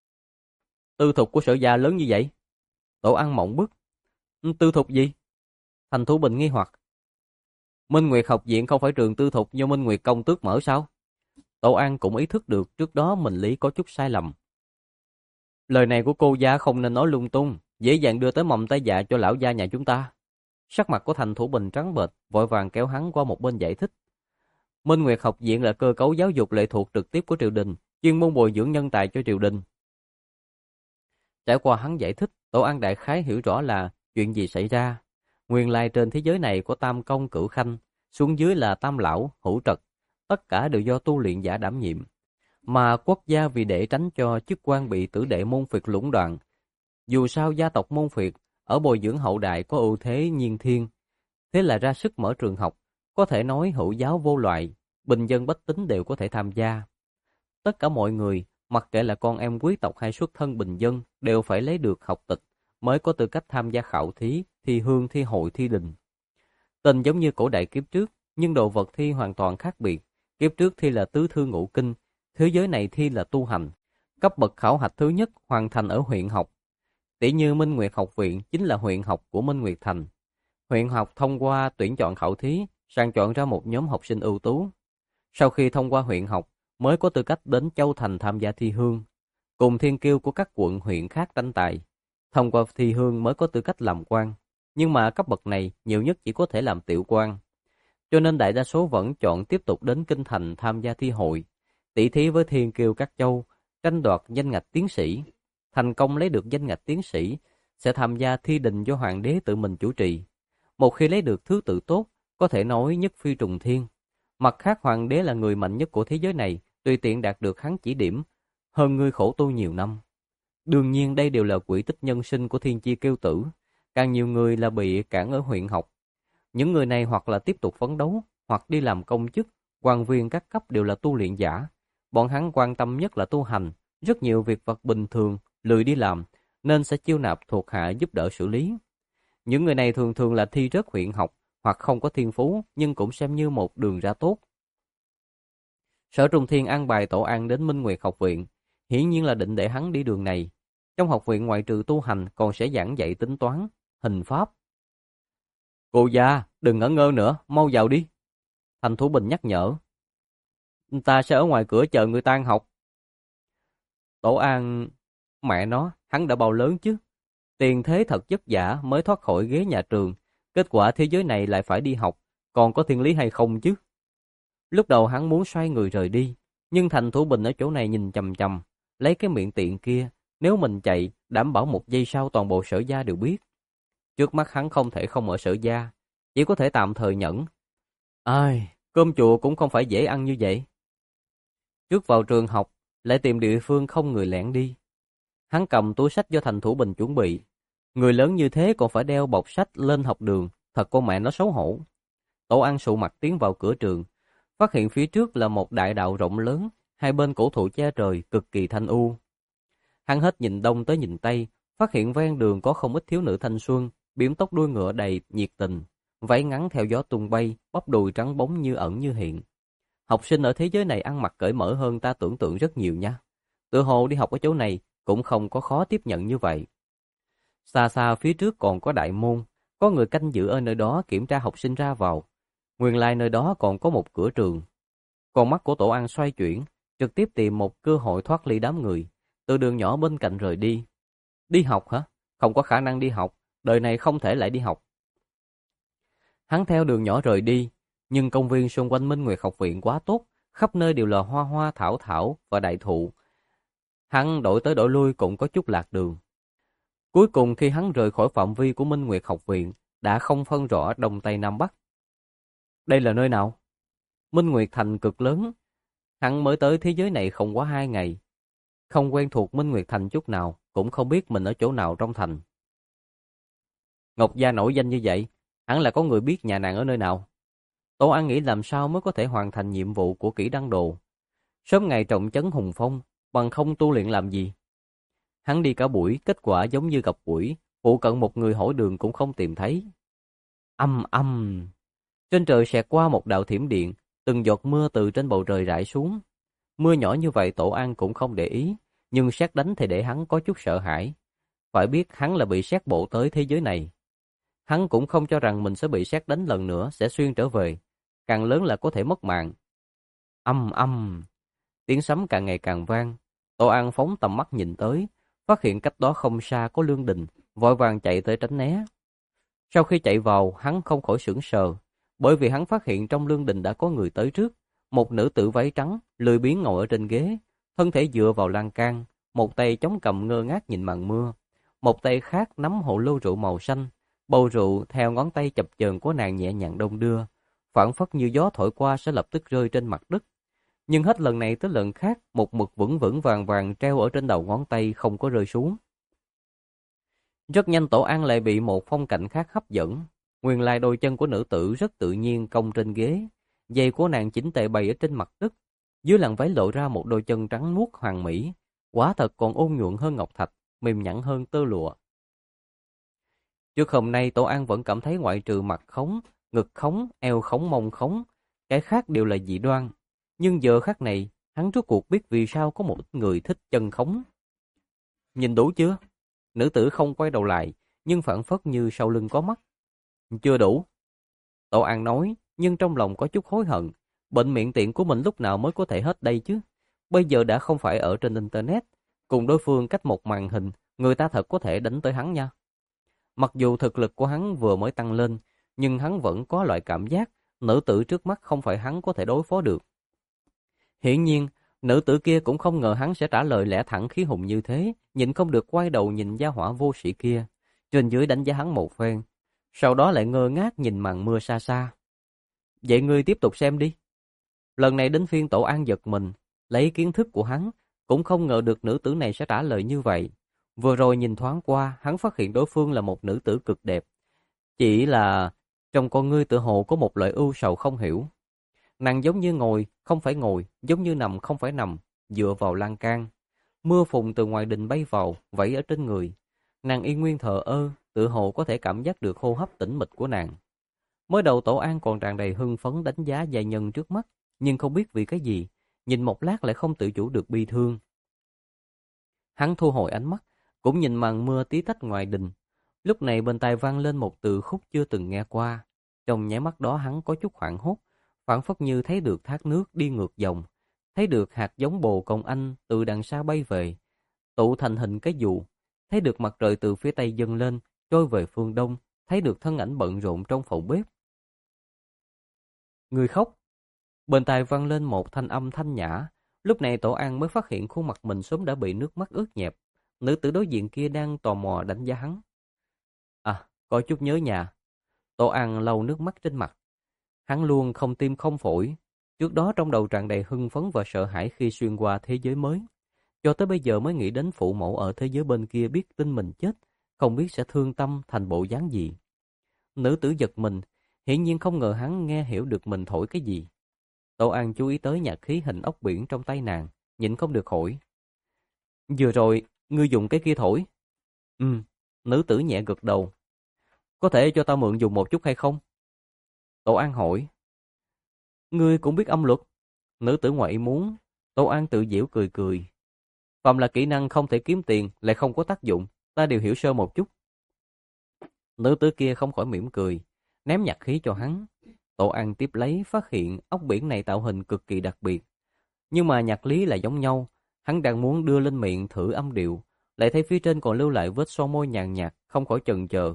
Tư thục của Sở gia lớn như vậy? Tổ An mộng bức. Tư thục gì? Thành Thủ Bình nghi hoặc. Minh Nguyệt học viện không phải trường tư thục do Minh Nguyệt công tước mở sao? Tổ An cũng ý thức được trước đó mình lý có chút sai lầm. Lời này của cô gia không nên nói lung tung, dễ dàng đưa tới mầm tai dạ cho lão gia nhà chúng ta. Sắc mặt của Thành Thủ Bình trắng bệch, vội vàng kéo hắn qua một bên giải thích. Minh Nguyệt học viện là cơ cấu giáo dục lệ thuộc trực tiếp của triều đình, chuyên môn bồi dưỡng nhân tài cho triều đình. Trải qua hắn giải thích, Tổ An đại khái hiểu rõ là chuyện gì xảy ra. Nguyên lai trên thế giới này có tam công cửu khanh, xuống dưới là tam lão, hữu trật, tất cả đều do tu luyện giả đảm nhiệm. Mà quốc gia vì để tránh cho chức quan bị tử đệ môn phiệt lũng đoạn, dù sao gia tộc môn phiệt ở bồi dưỡng hậu đại có ưu thế nhiên thiên, thế là ra sức mở trường học, có thể nói hữu giáo vô loại, bình dân bách tính đều có thể tham gia. Tất cả mọi người, mặc kệ là con em quý tộc hay xuất thân bình dân, đều phải lấy được học tịch mới có tư cách tham gia khảo thí, thi hương, thi hội, thi đình. Tình giống như cổ đại kiếp trước, nhưng đồ vật thi hoàn toàn khác biệt. Kiếp trước thi là tứ thư ngũ kinh, thế giới này thi là tu hành. Cấp bậc khảo hạch thứ nhất hoàn thành ở huyện học. Tỷ như Minh Nguyệt học viện chính là huyện học của Minh Nguyệt thành. Huyện học thông qua tuyển chọn khảo thí, sàng chọn ra một nhóm học sinh ưu tú. Sau khi thông qua huyện học, mới có tư cách đến Châu Thành tham gia thi hương, cùng thiên kiêu của các quận huyện khác tranh tài. Thông qua thi hương mới có tư cách làm quan, nhưng mà cấp bậc này nhiều nhất chỉ có thể làm tiểu quan. Cho nên đại đa số vẫn chọn tiếp tục đến Kinh Thành tham gia thi hội, tỷ thí với thiên kiêu các châu, tranh đoạt danh ngạch tiến sĩ. Thành công lấy được danh ngạch tiến sĩ, sẽ tham gia thi đình do hoàng đế tự mình chủ trì. Một khi lấy được thứ tự tốt, có thể nói nhất phi trùng thiên. Mặt khác hoàng đế là người mạnh nhất của thế giới này, tùy tiện đạt được hắn chỉ điểm, hơn ngươi khổ tu nhiều năm. Đương nhiên đây đều là quỹ tích nhân sinh của thiên chi kiêu tử, càng nhiều người là bị cản ở huyện học. Những người này hoặc là tiếp tục phấn đấu, hoặc đi làm công chức, quan viên các cấp đều là tu luyện giả. Bọn hắn quan tâm nhất là tu hành, rất nhiều việc vật bình thường, lười đi làm, nên sẽ chiêu nạp thuộc hạ giúp đỡ xử lý. Những người này thường thường là thi rớt huyện học, hoặc không có thiên phú, nhưng cũng xem như một đường ra tốt. Sở Trung Thiên an bài Tổ An đến Minh Nguyệt học viện, hiển nhiên là định để hắn đi đường này. Trong học viện ngoại trừ tu hành còn sẽ giảng dạy tính toán, hình pháp. Cô gia, đừng ngẩn ngơ nữa, mau vào đi. Thành Thủ Bình nhắc nhở. Ta sẽ ở ngoài cửa chờ người tan học. Tổ An, mẹ nó, hắn đã bao lớn chứ. Tiền thế thật vất vả mới thoát khỏi ghế nhà trường. Kết quả thế giới này lại phải đi học, còn có thiên lý hay không chứ? Lúc đầu hắn muốn xoay người rời đi, nhưng Thành Thủ Bình ở chỗ này nhìn chằm chằm, lấy cái miệng tiện kia, nếu mình chạy, đảm bảo một giây sau toàn bộ Sở gia đều biết. Trước mắt hắn không thể không ở Sở gia, chỉ có thể tạm thời nhẫn. Ai, cơm chùa cũng không phải dễ ăn như vậy. Trước vào trường học, lại tìm địa phương không người lẻn đi. Hắn cầm túi sách do Thành Thủ Bình chuẩn bị. Người lớn như thế còn phải đeo bọc sách lên học đường, thật con mẹ nó xấu hổ. Tổ An sụ mặt tiến vào cửa trường, phát hiện phía trước là một đại đạo rộng lớn, hai bên cổ thụ che trời cực kỳ thanh u. Hắn hết nhìn đông tới nhìn tây, phát hiện ven đường có không ít thiếu nữ thanh xuân, bím tóc đuôi ngựa đầy nhiệt tình, váy ngắn theo gió tung bay, bắp đùi trắng bóng như ẩn như hiện. Học sinh ở thế giới này ăn mặc cởi mở hơn ta tưởng tượng rất nhiều nha. Tựa hồ đi học ở chỗ này cũng không có khó tiếp nhận như vậy. Xa xa phía trước còn có đại môn, có người canh giữ ở nơi đó kiểm tra học sinh ra vào. Nguyên lai nơi đó còn có một cửa trường. Con mắt của Tổ An xoay chuyển, trực tiếp tìm một cơ hội thoát ly đám người, từ đường nhỏ bên cạnh rời đi. Đi học hả? Không có khả năng đi học, đời này không thể lại đi học. Hắn theo đường nhỏ rời đi, nhưng công viên xung quanh Minh Nguyệt học viện quá tốt, khắp nơi đều là hoa hoa thảo thảo và đại thụ. Hắn đổi tới đổi lui cũng có chút lạc đường. Cuối cùng khi hắn rời khỏi phạm vi của Minh Nguyệt học viện, đã không phân rõ đông tây nam bắc. Đây là nơi nào? Minh Nguyệt thành cực lớn. Hắn mới tới thế giới này không quá hai ngày. Không quen thuộc Minh Nguyệt thành chút nào, cũng không biết mình ở chỗ nào trong thành. Ngọc Gia nổi danh như vậy, hẳn là có người biết nhà nàng ở nơi nào. Tô An nghĩ làm sao mới có thể hoàn thành nhiệm vụ của Kỷ Đăng Đồ. Sớm ngày trọng trấn hùng phong, bằng không tu luyện làm gì. Hắn đi cả buổi, kết quả giống như gặp quỷ, phụ cận một người hỏi đường cũng không tìm thấy. Âm âm. Trên trời xẹt qua một đạo thiểm điện, từng giọt mưa từ trên bầu trời rải xuống. Mưa nhỏ như vậy Tổ An cũng không để ý, nhưng sét đánh thì để hắn có chút sợ hãi. Phải biết hắn là bị sét bộ tới thế giới này. Hắn cũng không cho rằng mình sẽ bị sét đánh lần nữa sẽ xuyên trở về, càng lớn là có thể mất mạng. Âm âm. Tiếng sấm càng ngày càng vang. Tổ An phóng tầm mắt nhìn tới, phát hiện cách đó không xa có lương đình, vội vàng chạy tới tránh né. Sau khi chạy vào, hắn không khỏi sững sờ, bởi vì hắn phát hiện trong lương đình đã có người tới trước, một nữ tử váy trắng, lười biếng ngồi ở trên ghế, thân thể dựa vào lan can, một tay chống cằm ngơ ngác nhìn màn mưa, một tay khác nắm hồ lô rượu màu xanh, bầu rượu theo ngón tay chập chờn của nàng nhẹ nhàng đong đưa, phảng phất như gió thổi qua sẽ lập tức rơi trên mặt đất. Nhưng hết lần này tới lần khác, một mực vững vững vàng vàng treo ở trên đầu ngón tay không có rơi xuống. Rất nhanh Tổ An lại bị một phong cảnh khác hấp dẫn. Nguyên lai đôi chân của nữ tử rất tự nhiên cong trên ghế, giày của nàng chỉnh tề bày ở trên mặt đất, dưới làn váy lộ ra một đôi chân trắng muốt hoàn mỹ, quả thật còn ôn nhuận hơn ngọc thạch, mềm nhẵn hơn tơ lụa. Trước hôm nay Tổ An vẫn cảm thấy ngoại trừ mặt khống, ngực khống, eo khống, mông khống, cái khác đều là dị đoan. Nhưng giờ khắc này, hắn rốt cuộc biết vì sao có một ít người thích chân khống. Nhìn đủ chưa? Nữ tử không quay đầu lại, nhưng phảng phất như sau lưng có mắt. Chưa đủ. Tổ An nói, nhưng trong lòng có chút hối hận. Bệnh miệng tiện của mình lúc nào mới có thể hết đây chứ? Bây giờ đã không phải ở trên Internet. Cùng đối phương cách một màn hình, người ta thật có thể đánh tới hắn nha. Mặc dù thực lực của hắn vừa mới tăng lên, nhưng hắn vẫn có loại cảm giác nữ tử trước mắt không phải hắn có thể đối phó được. Hiển nhiên, nữ tử kia cũng không ngờ hắn sẽ trả lời lẽ thẳng khí hùng như thế, nhịn không được quay đầu nhìn gia hỏa vô sĩ kia, trên dưới đánh giá hắn một phen, sau đó lại ngơ ngác nhìn màn mưa xa xa. Vậy ngươi tiếp tục xem đi. Lần này đến phiên Tổ An giật mình, lấy kiến thức của hắn, cũng không ngờ được nữ tử này sẽ trả lời như vậy. Vừa rồi nhìn thoáng qua, hắn phát hiện đối phương là một nữ tử cực đẹp. Chỉ là trong con ngươi tựa hồ có một loại ưu sầu không hiểu. Nàng giống như ngồi, không phải ngồi, giống như nằm, không phải nằm, dựa vào lan can. Mưa phùn từ ngoài đình bay vào, vẫy ở trên người. Nàng y nguyên thờ ơ, tựa hồ có thể cảm giác được hô hấp tĩnh mịch của nàng. Mới đầu Tổ An còn tràn đầy hưng phấn đánh giá giai nhân trước mắt, nhưng không biết vì cái gì, nhìn một lát lại không tự chủ được bi thương. Hắn thu hồi ánh mắt, cũng nhìn màn mưa tí tách ngoài đình. Lúc này bên tai vang lên một từ khúc chưa từng nghe qua. Trong nháy mắt đó hắn có chút hoảng hốt, phảng phất như thấy được thác nước đi ngược dòng, thấy được hạt giống bồ công anh từ đằng xa bay về, tụ thành hình cái dù, thấy được mặt trời từ phía tây dâng lên, trôi về phương đông, thấy được thân ảnh bận rộn trong phòng bếp. Người khóc. Bên tai vang lên một thanh âm thanh nhã, lúc này Tổ An mới phát hiện khuôn mặt mình sớm đã bị nước mắt ướt nhẹp. Nữ tử đối diện kia đang tò mò đánh giá hắn. À, có chút nhớ nhà. Tổ An lau nước mắt trên mặt. Hắn luôn không tim không phổi, trước đó trong đầu tràn đầy hưng phấn và sợ hãi khi xuyên qua thế giới mới. Cho tới bây giờ mới nghĩ đến phụ mẫu ở thế giới bên kia biết tin mình chết, không biết sẽ thương tâm thành bộ dáng gì. Nữ tử giật mình, hiển nhiên không ngờ hắn nghe hiểu được mình thổi cái gì. Tô An chú ý tới nhạc khí hình ốc biển trong tay nàng, nhịn không được hỏi. Vừa rồi, ngươi dùng cái kia thổi. Ừ, nữ tử nhẹ gật đầu. Có thể cho ta mượn dùng một chút hay không? Tô An hỏi. Ngươi cũng biết âm luật. Nữ tử ngoại ý muốn. Tô An tự giễu cười cười. Phạm là kỹ năng không thể kiếm tiền lại không có tác dụng, ta đều hiểu sơ một chút. Nữ tử kia không khỏi mỉm cười, ném nhạc khí cho hắn. Tô An tiếp lấy phát hiện ốc biển này tạo hình cực kỳ đặc biệt. Nhưng mà nhạc lý là giống nhau, hắn đang muốn đưa lên miệng thử âm điệu, lại thấy phía trên còn lưu lại vết son môi nhàn nhạt, không khỏi chần chờ.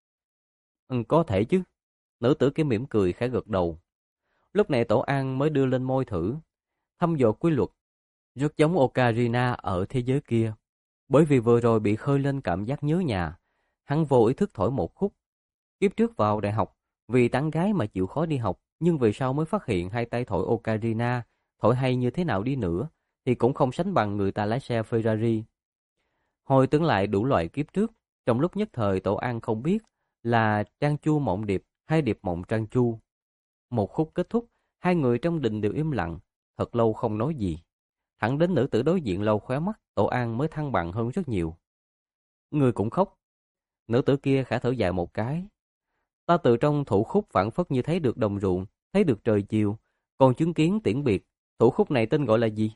Ừ, có thể chứ. Nữ tử kia mỉm cười khẽ gật đầu. Lúc này Tổ An mới đưa lên môi thử, thăm dò quy luật, rất giống Ocarina ở thế giới kia. Bởi vì vừa rồi bị khơi lên cảm giác nhớ nhà, hắn vô ý thức thổi một khúc. Kiếp trước vào đại học, vì tán gái mà chịu khó đi học, nhưng về sau mới phát hiện hai tay thổi Ocarina, thổi hay như thế nào đi nữa, thì cũng không sánh bằng người ta lái xe Ferrari. Hồi tưởng lại đủ loại kiếp trước, trong lúc nhất thời Tổ An không biết là Trang Chu Mộng Điệp hay Điệp Mộng Trang Chu. Một khúc kết thúc, hai người trong đình đều im lặng, thật lâu không nói gì. Thẳng đến nữ tử đối diện lâu khóe mắt, Tổ An mới thăng bằng hơn rất nhiều. Người cũng khóc. Nữ tử kia khẽ thở dài một cái. Ta từ trong thủ khúc phảng phất như thấy được đồng ruộng, thấy được trời chiều, còn chứng kiến tiễn biệt. Thủ khúc này tên gọi là gì?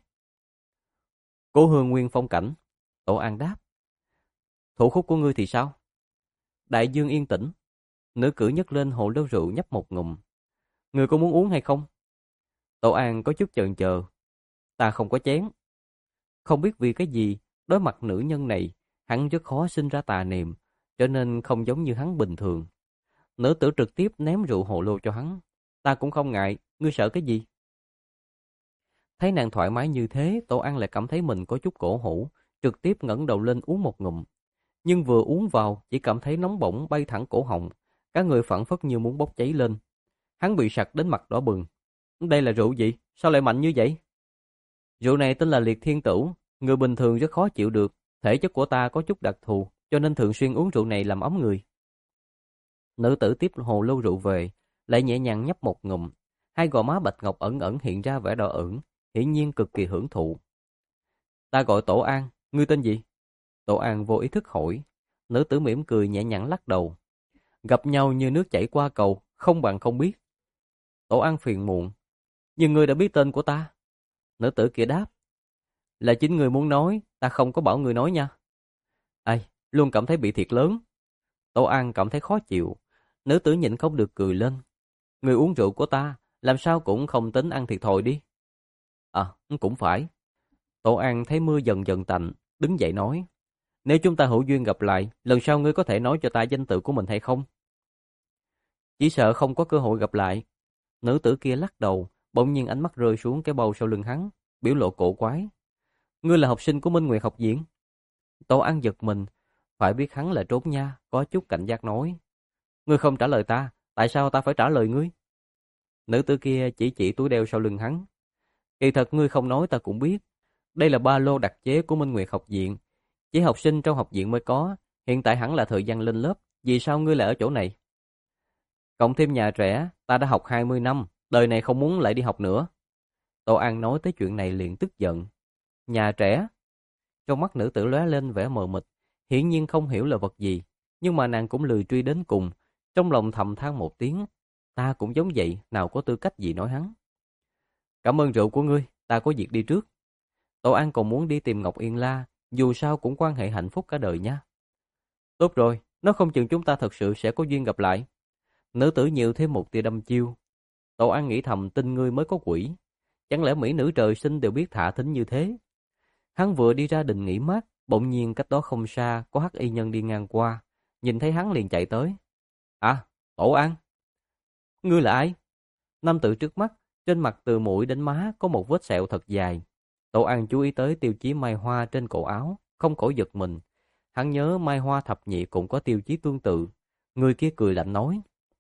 Cố Hương Nguyên Phong Cảnh. Tổ An đáp. Thủ khúc của ngươi thì sao? Đại dương yên tĩnh. Nữ cử nhấc lên hồ lô rượu nhấp một ngụm. Người có muốn uống hay không? Tổ An có chút chần chờ. Ta không có chén. Không biết vì cái gì, đối mặt nữ nhân này, hắn rất khó sinh ra tà niệm, cho nên không giống như hắn bình thường. Nữ tử trực tiếp ném rượu hồ lô cho hắn. Ta cũng không ngại, ngươi sợ cái gì? Thấy nàng thoải mái như thế, Tổ An lại cảm thấy mình có chút cổ hủ, trực tiếp ngẩng đầu lên uống một ngụm. Nhưng vừa uống vào, chỉ cảm thấy nóng bỏng bay thẳng cổ họng, cả người phảng phất như muốn bốc cháy lên. Hắn bị sặc đến mặt đỏ bừng. Đây là rượu gì? Sao lại mạnh như vậy? Rượu này tên là Liệt Thiên Tửu, người bình thường rất khó chịu được. Thể chất của ta có chút đặc thù, cho nên thường xuyên uống rượu này làm ấm người. Nữ tử tiếp hồ lô rượu về, lại nhẹ nhàng nhấp một ngụm. Hai gò má bạch ngọc ẩn ẩn hiện ra vẻ đỏ ửng, hiển nhiên cực kỳ hưởng thụ. Ta gọi Tổ An, ngươi tên gì? Tổ An vô ý thức hỏi. Nữ tử mỉm cười nhẹ nhàng lắc đầu. Gặp nhau như nước chảy qua cầu, không bằng không biết. Tổ An phiền muộn. Nhưng ngươi đã biết tên của ta. Nữ tử kia đáp. Là chính ngươi muốn nói, ta không có bảo ngươi nói nha. Ai, luôn cảm thấy bị thiệt lớn. Tổ An cảm thấy khó chịu. Nữ tử nhịn không được cười lên. Ngươi uống rượu của ta, làm sao cũng không tính ăn thiệt thòi đi. À, cũng phải. Tổ An thấy mưa dần dần tạnh, đứng dậy nói. Nếu chúng ta hữu duyên gặp lại, lần sau ngươi có thể nói cho ta danh tự của mình hay không? Chỉ sợ không có cơ hội gặp lại. Nữ tử kia lắc đầu, bỗng nhiên ánh mắt rơi xuống cái bầu sau lưng hắn, biểu lộ cổ quái. Ngươi là học sinh của Minh Nguyệt học viện? Tổ An giật mình, phải biết hắn là trốn nha, có chút cảnh giác nói. Ngươi không trả lời ta, tại sao ta phải trả lời ngươi? Nữ tử kia chỉ chỉ túi đeo sau lưng hắn. Kỳ thật ngươi không nói ta cũng biết. Đây là ba lô đặc chế của Minh Nguyệt học viện. Chỉ học sinh trong học viện mới có, hiện tại hẳn là thời gian lên lớp, vì sao ngươi lại ở chỗ này? Cộng thêm nhà trẻ, ta đã học hai mươi năm, đời này không muốn lại đi học nữa. Tô An nói tới chuyện này liền tức giận. Nhà trẻ? Trong mắt nữ tử lóe lên vẻ mờ mịt, hiển nhiên không hiểu là vật gì, nhưng mà nàng cũng lười truy đến cùng, trong lòng thầm than một tiếng. Ta cũng giống vậy, nào có tư cách gì nói hắn. Cảm ơn rượu của ngươi, ta có việc đi trước. Tô An còn muốn đi tìm Ngọc Yên La, dù sao cũng quan hệ hạnh phúc cả đời nha. Tốt rồi, nó không chừng chúng ta thật sự sẽ có duyên gặp lại. Nữ tử nhiều thêm một tia đâm chiêu. Tô An nghĩ thầm tin ngươi mới có quỷ. Chẳng lẽ mỹ nữ trời sinh đều biết thả thính như thế? Hắn vừa đi ra đình nghỉ mát, bỗng nhiên cách đó không xa có hắc y nhân đi ngang qua. Nhìn thấy hắn liền chạy tới. À, Tổ An. Ngươi là ai? Nam tử trước mắt, trên mặt từ mũi đến má có một vết sẹo thật dài. Tổ An chú ý tới tiêu chí mai hoa trên cổ áo, không khỏi giật mình. Hắn nhớ mai hoa thập nhị cũng có tiêu chí tương tự. Người kia cười lạnh nói.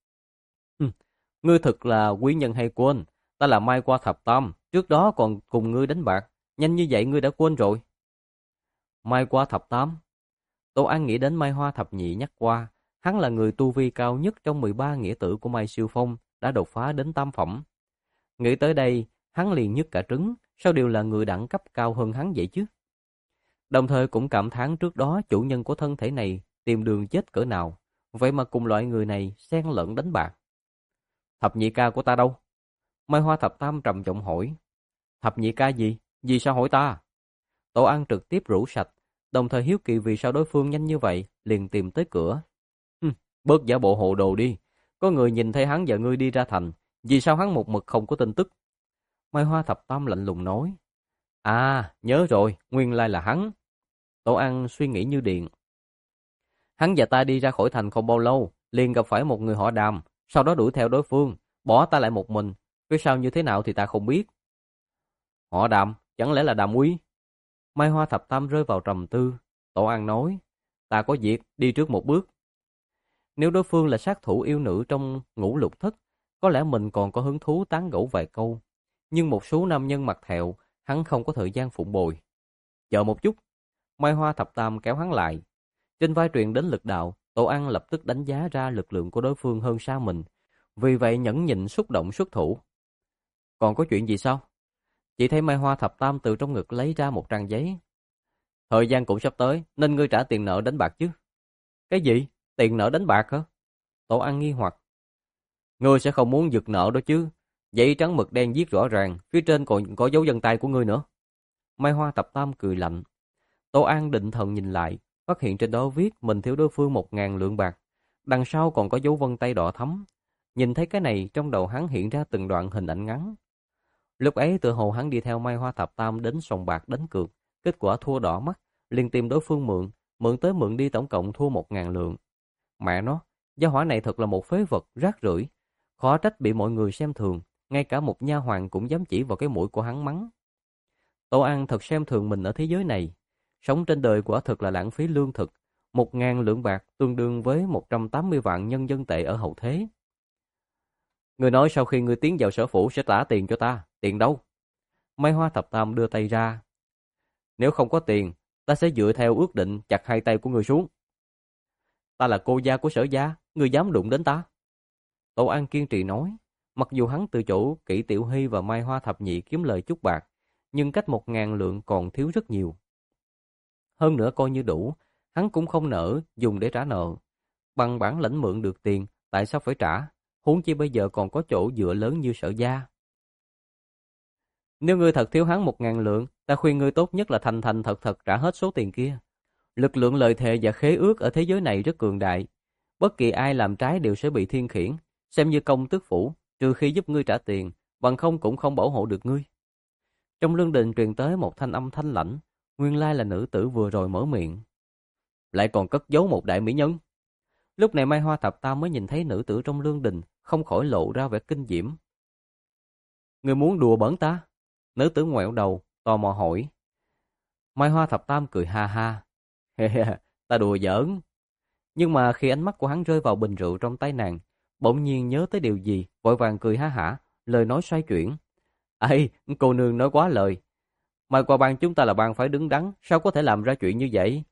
Ngươi thật là quý nhân hay quên. Ta là mai hoa thập tam, trước đó còn cùng ngươi đánh bạc. Nhanh như vậy ngươi đã quên rồi. Mai hoa thập tam. Tổ An nghĩ đến mai hoa thập nhị nhắc qua. Hắn là người tu vi cao nhất trong mười ba nghĩa tử của Mai Siêu Phong, đã đột phá đến tam phẩm. Nghĩ tới đây, hắn liền nhức cả trứng, sao đều là người đẳng cấp cao hơn hắn vậy chứ? Đồng thời cũng cảm thán trước đó chủ nhân của thân thể này tìm đường chết cỡ nào, vậy mà cùng loại người này xen lẫn đánh bạc. Thập nhị ca của ta đâu? Mai Hoa thập tam trầm giọng hỏi. Thập nhị ca gì? Vì sao hỏi ta? Tổ An trực tiếp rủ sạch, đồng thời hiếu kỳ vì sao đối phương nhanh như vậy, liền tìm tới cửa. Hừm, bớt giả bộ hồ đồ đi. Có người nhìn thấy hắn và ngươi đi ra thành, vì sao hắn một mực không có tin tức? Mai Hoa thập tam lạnh lùng nói. À, nhớ rồi, nguyên lai là hắn. Tổ An suy nghĩ như điện. Hắn và ta đi ra khỏi thành không bao lâu, liền gặp phải một người họ Đàm, sau đó đuổi theo đối phương, bỏ ta lại một mình. Cái sao như thế nào thì ta không biết. Họ Đàm, chẳng lẽ là Đàm Uy? Mai Hoa thập tam rơi vào trầm tư. Tổ An nói, ta có việc, đi trước một bước. Nếu đối phương là sát thủ yêu nữ trong ngũ lục thất, có lẽ mình còn có hứng thú tán gẫu vài câu. Nhưng một số nam nhân mặt thẹo, hắn không có thời gian phụng bồi. Chờ một chút. Mai Hoa thập tam kéo hắn lại. Trên vai truyền đến lực đạo, Tổ An lập tức đánh giá ra lực lượng của đối phương hơn xa mình. Vì vậy nhẫn nhịn xúc động xuất thủ. Còn có chuyện gì sao? Chỉ thấy Mai Hoa thập tam từ trong ngực lấy ra một trang giấy. Thời gian cũng sắp tới, nên ngươi trả tiền nợ đánh bạc chứ. Cái gì? Tiền nợ đánh bạc hả? Tổ An nghi hoặc. Ngươi sẽ không muốn giật nợ đó chứ. Giấy trắng mực đen viết rõ ràng, phía trên còn có dấu vân tay của ngươi nữa. Mai Hoa thập tam cười lạnh. Tổ An định thần nhìn lại, phát hiện trên đó viết mình thiếu đối phương một ngàn lượng bạc. Đằng sau còn có dấu vân tay đỏ thắm. Nhìn thấy cái này, trong đầu hắn hiện ra từng đoạn hình ảnh ngắn. Lúc ấy tự hồ hắn đi theo Mai Hoa thập tam đến sòng bạc đánh cược, kết quả thua đỏ mắt, liền tìm đối phương mượn, mượn tới mượn đi tổng cộng thua một ngàn lượng. Mẹ nó, gia hỏa này thật là một phế vật rác rưởi, khó trách bị mọi người xem thường, ngay cả một nha hoàn cũng dám chỉ vào cái mũi của hắn mắng. Tô An thật xem thường mình ở thế giới này, sống trên đời quả thực là lãng phí lương thực, một ngàn lượng bạc tương đương với một trăm tám mươi vạn nhân dân tệ ở hậu thế. Người nói sau khi ngươi tiến vào sở phủ sẽ trả tiền cho ta, tiền đâu? Mai Hoa thập tam đưa tay ra. Nếu không có tiền, ta sẽ dựa theo ước định chặt hai tay của ngươi xuống. Ta là cô gia của Sở gia, ngươi dám đụng đến ta? Tô An kiên trì nói, mặc dù hắn từ chỗ Kỷ Tiểu Hy và Mai Hoa thập nhị kiếm lời chút bạc, nhưng cách một ngàn lượng còn thiếu rất nhiều. Hơn nữa coi như đủ, hắn cũng không nỡ dùng để trả nợ. Bằng bản lãnh mượn được tiền, tại sao phải trả? Huống chi bây giờ còn có chỗ dựa lớn như Sở gia. Nếu ngươi thật thiếu hắn một ngàn lượng, ta khuyên ngươi tốt nhất là thành thành thật thật trả hết số tiền kia. Lực lượng lời thề và khế ước ở thế giới này rất cường đại. Bất kỳ ai làm trái đều sẽ bị thiên khiển, xem như công tước phủ, trừ khi giúp ngươi trả tiền, bằng không cũng không bảo hộ được ngươi. Trong lương đình truyền tới một thanh âm thanh lãnh, nguyên lai là nữ tử vừa rồi mở miệng. Lại còn cất giấu một đại mỹ nhân. Lúc này Mai Hoa thập tam mới nhìn thấy nữ tử trong lương đình, không khỏi lộ ra vẻ kinh diễm. Ngươi muốn đùa bỡn ta? Nữ tử ngoẹo đầu, tò mò hỏi. Mai Hoa thập tam cười ha ha. Ta đùa giỡn. Nhưng mà khi ánh mắt của hắn rơi vào bình rượu trong tay nàng, bỗng nhiên nhớ tới điều gì, vội vàng cười ha hả, lời nói xoay chuyển. Ây, cô nương nói quá lời. Mai qua bang chúng ta là bang phải đứng đắn, sao có thể làm ra chuyện như vậy?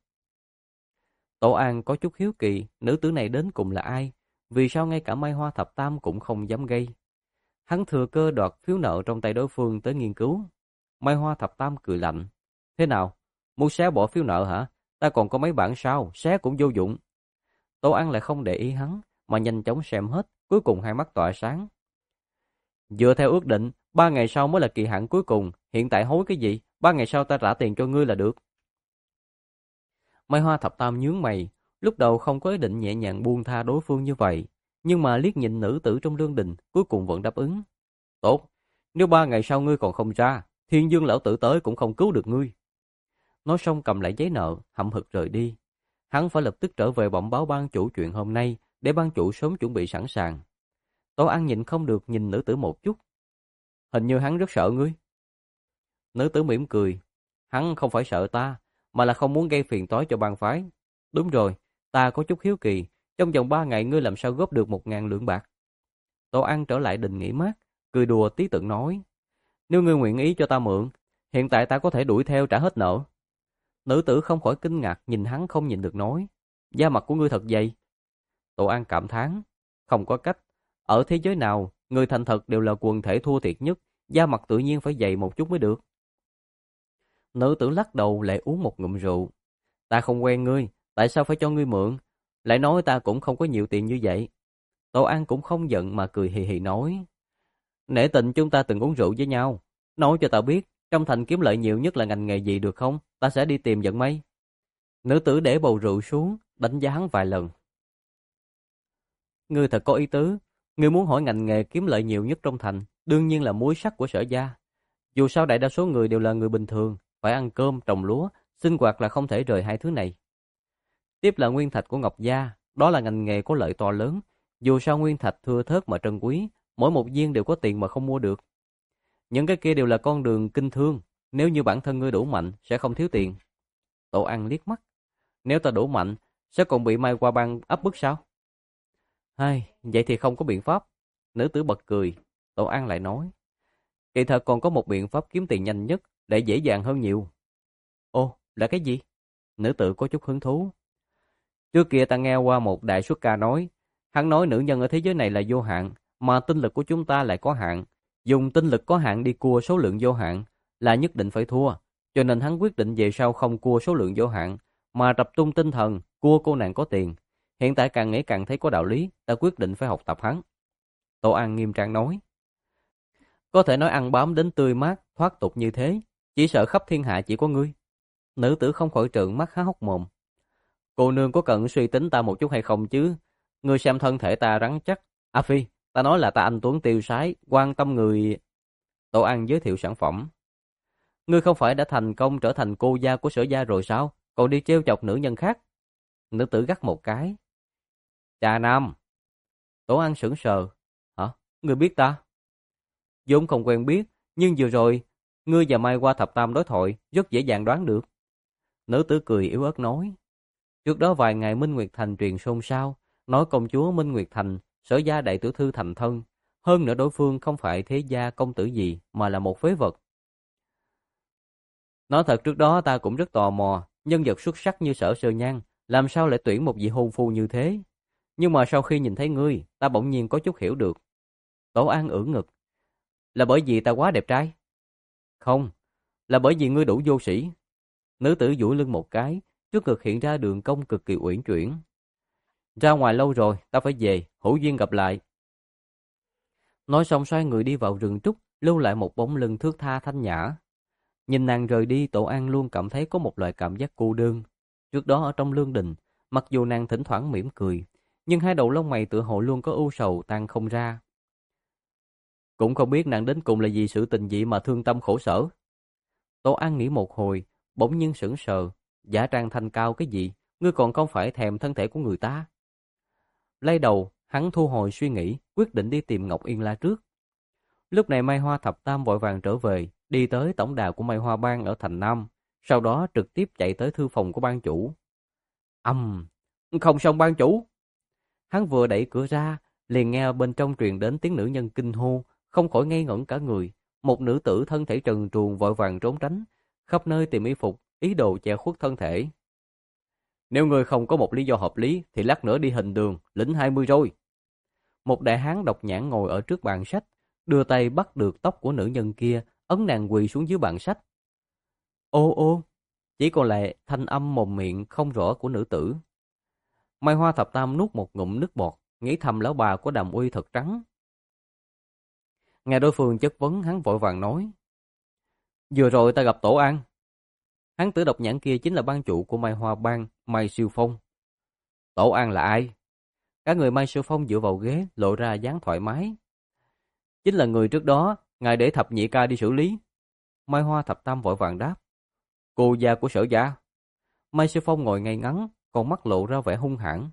Tổ An có chút hiếu kỳ, nữ tử này đến cùng là ai? Vì sao ngay cả Mai Hoa thập tam cũng không dám gây? Hắn thừa cơ đoạt phiếu nợ trong tay đối phương tới nghiên cứu. Mai Hoa thập tam cười lạnh. Thế nào? Muốn xé bỏ phiếu nợ hả? Ta còn có mấy bản sao, xé cũng vô dụng. Tô An lại không để ý hắn, mà nhanh chóng xem hết, cuối cùng hai mắt tỏa sáng. Dựa theo ước định, ba ngày sau mới là kỳ hạn cuối cùng, hiện tại hối cái gì? Ba ngày sau ta trả tiền cho ngươi là được. Mai Hoa thập tam nhướng mày, lúc đầu không có ý định nhẹ nhàng buông tha đối phương như vậy, nhưng mà liếc nhìn nữ tử trong lương đình, cuối cùng vẫn đáp ứng. Tốt, nếu ba ngày sau ngươi còn không ra, Thiên Dương lão tử tới cũng không cứu được ngươi. Nói xong cầm lại giấy nợ, hậm hực rời đi. Hắn phải lập tức trở về bẩm báo ban chủ chuyện hôm nay, để ban chủ sớm chuẩn bị sẵn sàng. Tổ An nhịn không được nhìn nữ tử một chút. Hình như hắn rất sợ ngươi. Nữ tử mỉm cười. Hắn không phải sợ ta, mà là không muốn gây phiền toái cho bang phái. Đúng rồi, ta có chút hiếu kỳ, trong vòng ba ngày ngươi làm sao góp được một ngàn lượng bạc? Tổ An trở lại đình nghỉ mát, cười đùa tí tự nói. Nếu ngươi nguyện ý cho ta mượn, hiện tại ta có thể đuổi theo trả hết nợ. Nữ tử không khỏi kinh ngạc nhìn hắn không nhìn được nói. Da mặt của ngươi thật dày. Tổ An cảm thán. Không có cách. Ở thế giới nào, Người thành thật đều là quần thể thua thiệt nhất, da mặt tự nhiên phải dày một chút mới được. Nữ tử lắc đầu lại uống một ngụm rượu. Ta không quen ngươi, tại sao phải cho ngươi mượn? Lại nói ta cũng không có nhiều tiền như vậy. Tô An cũng không giận mà cười hì hì nói. Nể tình chúng ta từng uống rượu với nhau. Nói cho ta biết, trong thành kiếm lợi nhiều nhất là ngành nghề gì được không? Ta sẽ đi tìm vận may. Nữ tử để bầu rượu xuống, đánh giá hắn vài lần. Ngươi thật có ý tứ. Ngươi muốn hỏi ngành nghề kiếm lợi nhiều nhất trong thành, đương nhiên là muối sắt của Sở gia. Dù sao đại đa số người đều là người bình thường, phải ăn cơm, trồng lúa, sinh hoạt là không thể rời hai thứ này. Tiếp là nguyên thạch của Ngọc gia, đó là ngành nghề có lợi to lớn. Dù sao nguyên thạch thưa thớt mà trân quý, mỗi một viên đều có tiền mà không mua được. Những cái kia đều là con đường kinh thương, nếu như bản thân ngươi đủ mạnh sẽ không thiếu tiền. Tổ An liếc mắt, nếu ta đủ mạnh sẽ còn bị Mai Hoa Bang áp bức sao? Hay, vậy thì không có biện pháp. Nữ tử bật cười, Tổ An lại nói, kỳ thật còn có một biện pháp kiếm tiền nhanh nhất, để dễ dàng hơn nhiều. Ồ, là cái gì? Nữ tử có chút hứng thú. Trước kia ta nghe qua một đại xuất ca nói, hắn nói nữ nhân ở thế giới này là vô hạn, mà tinh lực của chúng ta lại có hạn. Dùng tinh lực có hạn đi cua số lượng vô hạn là nhất định phải thua, cho nên hắn quyết định về sau không cua số lượng vô hạn, mà tập trung tinh thần cua cô nàng có tiền. Hiện tại càng nghĩ càng thấy có đạo lý, ta quyết định phải học tập hắn. Tô An nghiêm trang nói. Có thể nói ăn bám đến tươi mát, thoát tục như thế, chỉ sợ khắp thiên hạ chỉ có ngươi. Nữ tử không khỏi trợn mắt há hốc mồm. Cô nương có cần suy tính ta một chút hay không chứ? Ngươi xem thân thể ta rắn chắc. A Phi, ta nói là ta anh tuấn tiêu sái, quan tâm người. Tô An giới thiệu sản phẩm. Ngươi không phải đã thành công trở thành cô gia của Sở gia rồi sao? Còn đi trêu chọc nữ nhân khác. Nữ tử gắt một cái. Trà Nam. Tô An sững sờ. Hả? Ngươi biết ta? vốn không quen biết, nhưng vừa rồi, ngươi và Mai Hoa thập tam đối thoại, rất dễ dàng đoán được. Nữ tử cười yếu ớt nói. Trước đó vài ngày Minh Nguyệt Thành truyền xôn xao, nói công chúa Minh Nguyệt Thành, Sở gia đại tiểu thư thành thân. Hơn nữa đối phương không phải thế gia công tử gì, mà là một phế vật. Nói thật trước đó ta cũng rất tò mò, nhân vật xuất sắc như Sở Sơ Nhan, làm sao lại tuyển một vị hôn phu như thế? Nhưng mà sau khi nhìn thấy ngươi, ta bỗng nhiên có chút hiểu được. Tổ An ưỡn ngực. Là bởi vì ta quá đẹp trai? Không, là bởi vì ngươi đủ vô sĩ. Nữ tử duỗi lưng một cái, trước ngực hiện ra đường cong cực kỳ uyển chuyển. Ra ngoài lâu rồi, ta phải về, hữu duyên gặp lại. Nói xong xoay người đi vào rừng trúc, lưu lại một bóng lưng thướt tha thanh nhã. Nhìn nàng rời đi, Tổ An luôn cảm thấy có một loại cảm giác cô đơn. Trước đó ở trong lương đình, mặc dù nàng thỉnh thoảng mỉm cười, nhưng hai đầu lông mày tựa hồ luôn có ưu sầu tan không ra. Cũng không biết nàng đến cùng là vì sự tình gì mà thương tâm khổ sở. Tổ An nghĩ một hồi, bỗng nhiên sững sờ, giả trang thanh cao cái gì, ngươi còn không phải thèm thân thể của người ta. Lay đầu, hắn thu hồi suy nghĩ, quyết định đi tìm Ngọc Yên La trước. Lúc này Mai Hoa thập tam vội vàng trở về, đi tới tổng đà của Mai Hoa bang ở thành Nam, sau đó trực tiếp chạy tới thư phòng của ban chủ. Ầm, um, không xong ban chủ. Hắn vừa đẩy cửa ra, liền nghe bên trong truyền đến tiếng nữ nhân kinh hô, không khỏi ngây ngẩn cả người. Một nữ tử thân thể trần truồng vội vàng trốn tránh, khắp nơi tìm y phục, ý đồ che khuất thân thể. Nếu ngươi không có một lý do hợp lý, thì lát nữa đi hình đường, lĩnh hai mươi rồi. Một đại hán độc nhãn ngồi ở trước bàn sách, đưa tay bắt được tóc của nữ nhân kia, ấn nàng quỳ xuống dưới bàn sách. Ô ô, chỉ còn lại thanh âm mồm miệng không rõ của nữ tử. Mai Hoa thập tam nuốt một ngụm nước bọt, nghĩ thầm lão bà của Đàm Uy thật trắng. Nghe đối phương chất vấn, hắn vội vàng nói. Vừa rồi ta gặp Tổ An. Hắn tử độc nhãn kia chính là ban chủ của Mai Hoa bang, Mai Siêu Phong. Tổ An là ai? Cả người Mai Siêu Phong dựa vào ghế, lộ ra dáng thoải mái. Chính là người trước đó, ngài để thập nhị ca đi xử lý. Mai Hoa thập tam vội vàng đáp. Cô gia của Sở gia. Mai Siêu Phong ngồi ngay ngắn, con mắt lộ ra vẻ hung hãn.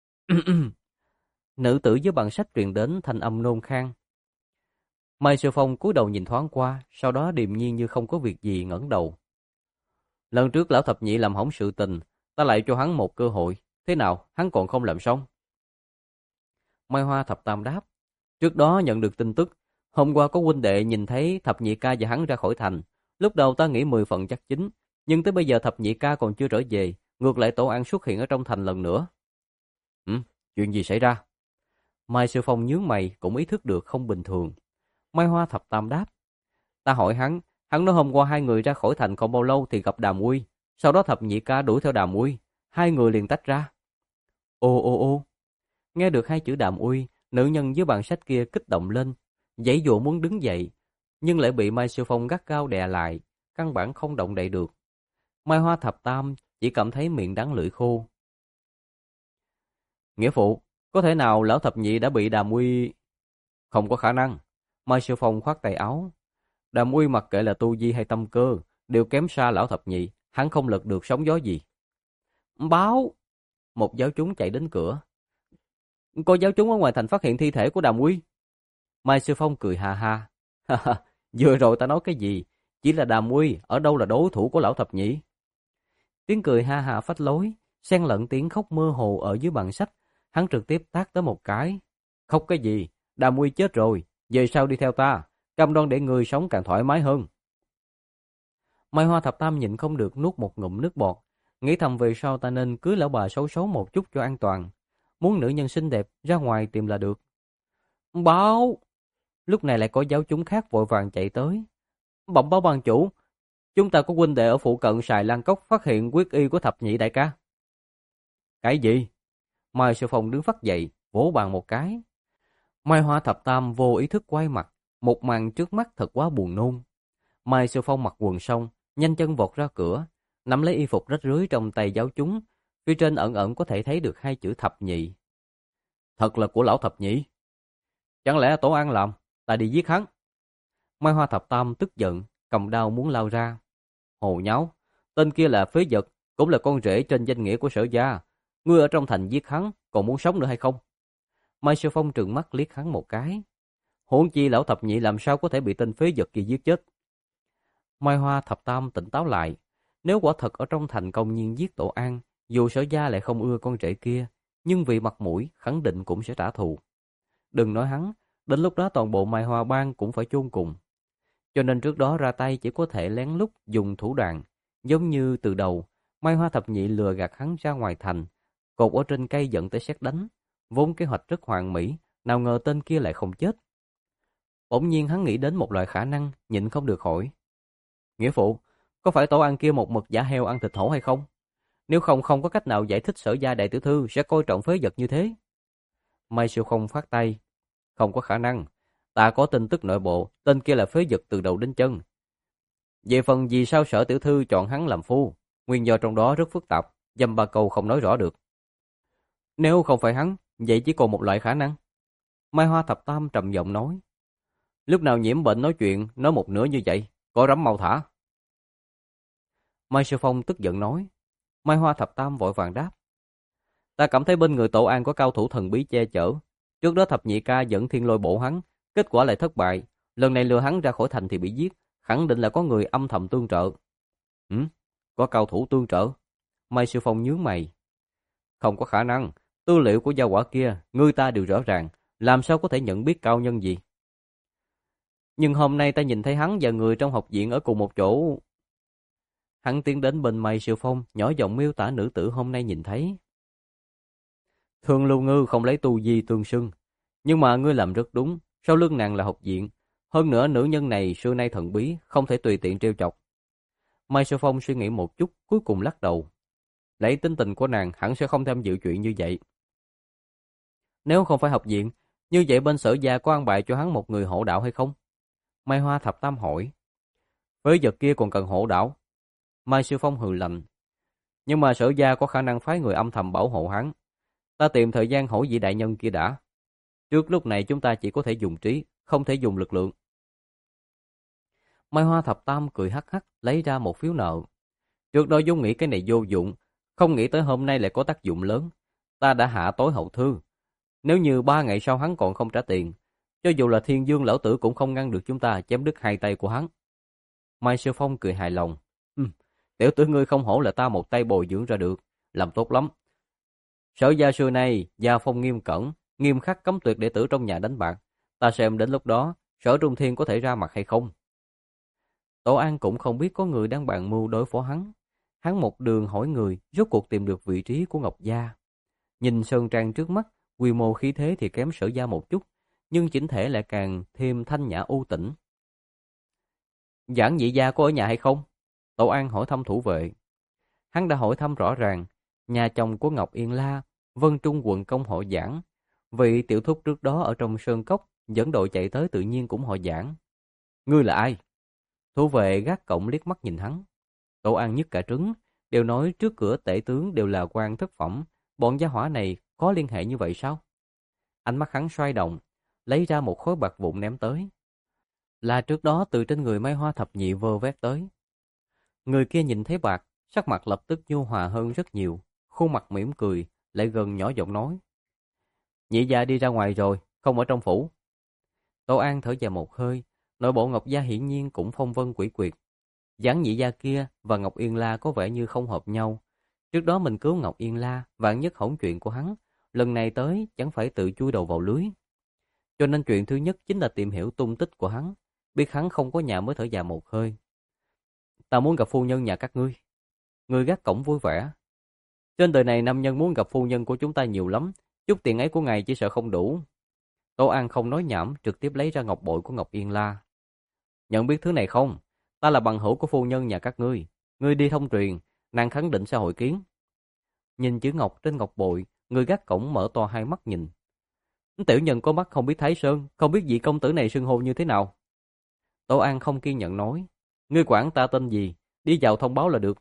Nữ tử dưới bàn sách truyền đến thanh âm nôn khan. Mai Siêu Phong cúi đầu nhìn thoáng qua, sau đó điềm nhiên như không có việc gì ngẩng đầu. Lần trước lão thập nhị làm hỏng sự tình, ta lại cho hắn một cơ hội, thế nào hắn còn không làm xong? Mai Hoa thập tam đáp. Trước đó nhận được tin tức, hôm qua có huynh đệ nhìn thấy thập nhị ca và hắn ra khỏi thành. Lúc đầu ta nghĩ mười phần chắc chính, nhưng tới bây giờ thập nhị ca còn chưa trở về, ngược lại Tổ An xuất hiện ở trong thành lần nữa. Ừ, chuyện gì xảy ra? Mai Sư Phong nhướng mày cũng ý thức được không bình thường. Mai Hoa Thập Tam đáp. Ta hỏi hắn, hắn nói hôm qua hai người ra khỏi thành không bao lâu thì gặp Đàm Uy. Sau đó thập nhị ca đuổi theo Đàm Uy. Hai người liền tách ra. Ô ô ô. Nghe được hai chữ Đàm Uy, nữ nhân dưới bàn sách kia kích động lên. Giãy giụa muốn đứng dậy, nhưng lại bị Mai Sư Phong gắt gao đè lại. Căn bản không động đậy được. Mai Hoa Thập Tam chỉ cảm thấy miệng đắng lưỡi khô. Nghĩa phụ, có thể nào lão thập nhị đã bị Đàm Uy... Không có khả năng. Mai Sư Phong khoát tay áo. Đàm Uy mặc kệ là tu vi hay tâm cơ, đều kém xa lão thập nhị, hắn không lật được sóng gió gì. Báo! Một giáo chúng chạy đến cửa. Có giáo chúng ở ngoài thành phát hiện thi thể của Đàm Uy. Mai Sư Phong cười ha ha. Vừa rồi ta nói cái gì? Chỉ là Đàm Uy ở đâu là đối thủ của lão thập nhị. Tiếng cười ha ha phách lối, xen lẫn tiếng khóc mơ hồ ở dưới bàn sách. Hắn trực tiếp tát tới một cái. Khóc cái gì? Đàm Uy chết rồi, về sau đi theo ta, cam đoan để người sống càng thoải mái hơn. Mai Hoa Thập Tam nhịn không được nuốt một ngụm nước bọt, nghĩ thầm về sau ta nên cưới lão bà xấu xấu một chút cho an toàn. Muốn nữ nhân xinh đẹp ra ngoài tìm là được. Báo! Lúc này lại có giáo chúng khác vội vàng chạy tới. Bẩm báo ban chủ, chúng ta có huynh đệ ở phụ cận Sài Lan Cốc phát hiện quyết y của thập nhị đại ca. Cái gì? Mai Sư Phong đứng phắt dậy, vỗ bàn một cái. Mai Hoa Thập Tam vô ý thức quay mặt, một màn trước mắt thật quá buồn nôn. Mai Sư Phong mặc quần xong, nhanh chân vọt ra cửa, nắm lấy y phục rách rưới trong tay giáo chúng, phía trên ẩn ẩn có thể thấy được hai chữ thập nhị. Thật là của lão thập nhị. Chẳng lẽ Tổ An làm, ta đi giết hắn. Mai Hoa Thập Tam tức giận, cầm đao muốn lao ra. Hồ nháo, tên kia là phế vật, cũng là con rể trên danh nghĩa của Sở gia. Ngươi ở trong thành giết hắn, còn muốn sống nữa hay không? Mai Sư Phong trừng mắt liếc hắn một cái. Huống chi lão thập nhị làm sao có thể bị tên phế vật kia giết chết? Mai Hoa Thập Tam tỉnh táo lại. Nếu quả thật ở trong thành công nhiên giết Tổ An, dù Sở gia lại không ưa con rể kia, nhưng vì mặt mũi khẳng định cũng sẽ trả thù. Đừng nói hắn, đến lúc đó toàn bộ Mai Hoa bang cũng phải chôn cùng. Cho nên trước đó ra tay chỉ có thể lén lút dùng thủ đoạn, giống như từ đầu Mai Hoa Thập nhị lừa gạt hắn ra ngoài thành, cột ở trên cây dẫn tới sét đánh. Vốn kế hoạch rất hoàn mỹ, nào ngờ tên kia lại không chết. Bỗng nhiên hắn nghĩ đến một loại khả năng, nhịn không được hỏi. Nghĩa phụ, có phải Tổ An kia một mực giả heo ăn thịt hổ hay không? Nếu không, không có cách nào giải thích Sở gia đại tiểu thư sẽ coi trọng phế vật như thế. Mai Sư Phong phát tay. Không có khả năng. Ta có tin tức nội bộ, tên kia là phế vật từ đầu đến chân. Về phần vì sao Sở tiểu thư chọn hắn làm phu, nguyên do trong đó rất phức tạp, dăm ba câu không nói rõ được. Nếu không phải hắn, vậy chỉ còn một loại khả năng. Mai Hoa Thập Tam trầm giọng nói. Lúc nào nhiễm bệnh nói chuyện, nói một nửa như vậy, có rắm mau thả. Mai Sư Phong tức giận nói. Mai Hoa Thập Tam vội vàng đáp. Ta cảm thấy bên người Tổ An có cao thủ thần bí che chở. Trước đó thập nhị ca dẫn thiên lôi bổ hắn, kết quả lại thất bại. Lần này lừa hắn ra khỏi thành thì bị giết, khẳng định là có người âm thầm tương trợ. Ừ, có cao thủ tương trợ. Mai Sư Phong nhướng mày. Không có khả năng, tư liệu của gia hỏa kia, người ta đều rõ ràng, làm sao có thể nhận biết cao nhân gì. Nhưng hôm nay ta nhìn thấy hắn và người trong học viện ở cùng một chỗ. Hắn tiến đến bên Mai Sư Phong, nhỏ giọng miêu tả nữ tử hôm nay nhìn thấy. Thường Lưu Ngư không lấy tu vi tương xưng, nhưng mà ngươi làm rất đúng, sau lưng nàng là học viện. Hơn nữa nữ nhân này xưa nay thần bí, không thể tùy tiện trêu chọc. Mai Sư Phong suy nghĩ một chút, cuối cùng lắc đầu. Lấy tính tình của nàng hẳn sẽ không tham dự chuyện như vậy. Nếu không phải học viện, như vậy bên Sở gia có an bài cho hắn một người hộ đạo hay không? Mai Hoa Thập Tam hỏi. Phế vật kia còn cần hộ đạo? Mai Sư Phong hừ lạnh. Nhưng mà Sở gia có khả năng phái người âm thầm bảo hộ hắn. Ta tìm thời gian hỏi vị đại nhân kia đã. Trước lúc này chúng ta chỉ có thể dùng trí, không thể dùng lực lượng. Mai Hoa Thập Tam cười hắc hắc, lấy ra một phiếu nợ. Trước đó vốn nghĩ cái này vô dụng, không nghĩ tới hôm nay lại có tác dụng lớn. Ta đã hạ tối hậu thư. Nếu như ba ngày sau hắn còn không trả tiền, cho dù là Thiên Dương lão tử cũng không ngăn được chúng ta chém đứt hai tay của hắn. Mai Sư Phong cười hài lòng. Ừm, tiểu tử ngươi không hổ là ta một tay bồi dưỡng ra được, làm tốt lắm. Sở gia xưa nay gia phong nghiêm cẩn, nghiêm khắc cấm tuyệt đệ tử trong nhà đánh bạc. Ta xem đến lúc đó, Sở Trung Thiên có thể ra mặt hay không. Tổ An cũng không biết có người đang bàn mưu đối phó hắn. Hắn một đường hỏi người, rốt cuộc tìm được vị trí của Ngọc Gia. Nhìn sơn trang trước mắt, quy mô khí thế thì kém Sở Gia một chút, nhưng chỉnh thể lại càng thêm thanh nhã u tĩnh. Giảng nhị gia có ở nhà hay không? Tổ An hỏi thăm thủ vệ. Hắn đã hỏi thăm rõ ràng, nhà chồng của Ngọc Yên La, Vân Trung quận công họ Giảng. Vị tiểu thúc trước đó ở trong sơn cốc, dẫn đội chạy tới tự nhiên cũng họ Giảng. Ngươi là ai? Thủ vệ gác cổng liếc mắt nhìn hắn. Tổ An nhức cả trứng, đều nói trước cửa tể tướng đều là quan thất phẩm, bọn gia hỏa này có liên hệ như vậy sao? Ánh mắt hắn xoay động, lấy ra một khối bạc vụn ném tới. Là trước đó từ trên người Mai Hoa thập nhị vơ vét tới. Người kia nhìn thấy bạc, sắc mặt lập tức nhu hòa hơn rất nhiều, khuôn mặt mỉm cười, lại gần nhỏ giọng nói. Nhị gia đi ra ngoài rồi, không ở trong phủ. Tô An thở dài một hơi, nội bộ Ngọc Gia hiển nhiên cũng phong vân quỷ quyệt. Giảng nhị gia kia và Ngọc Yên La có vẻ như không hợp nhau. Trước đó mình cứu Ngọc Yên La, vạn nhất hỏng chuyện của hắn, lần này tới chẳng phải tự chui đầu vào lưới. Cho nên chuyện thứ nhất chính là tìm hiểu tung tích của hắn, biết hắn không có nhà mới thở dài một hơi. Ta muốn gặp phu nhân nhà các ngươi. Người gác cổng vui vẻ. Trên đời này nam nhân muốn gặp phu nhân của chúng ta nhiều lắm, chút tiền ấy của ngài chỉ sợ không đủ. Tô An không nói nhảm, trực tiếp lấy ra ngọc bội của Ngọc Yên La. Nhận biết thứ này không? Ta là bằng hữu của phu nhân nhà các ngươi. Ngươi đi thông truyền, nàng khẳng định sẽ hội kiến. Nhìn chữ ngọc trên ngọc bội, người gác cổng mở to hai mắt nhìn. Tiểu nhân có mắt không biết Thái Sơn, không biết vị công tử này xưng hô như thế nào. Tô An không kiên nhẫn nói. Ngươi quản ta tên gì, đi vào thông báo là được.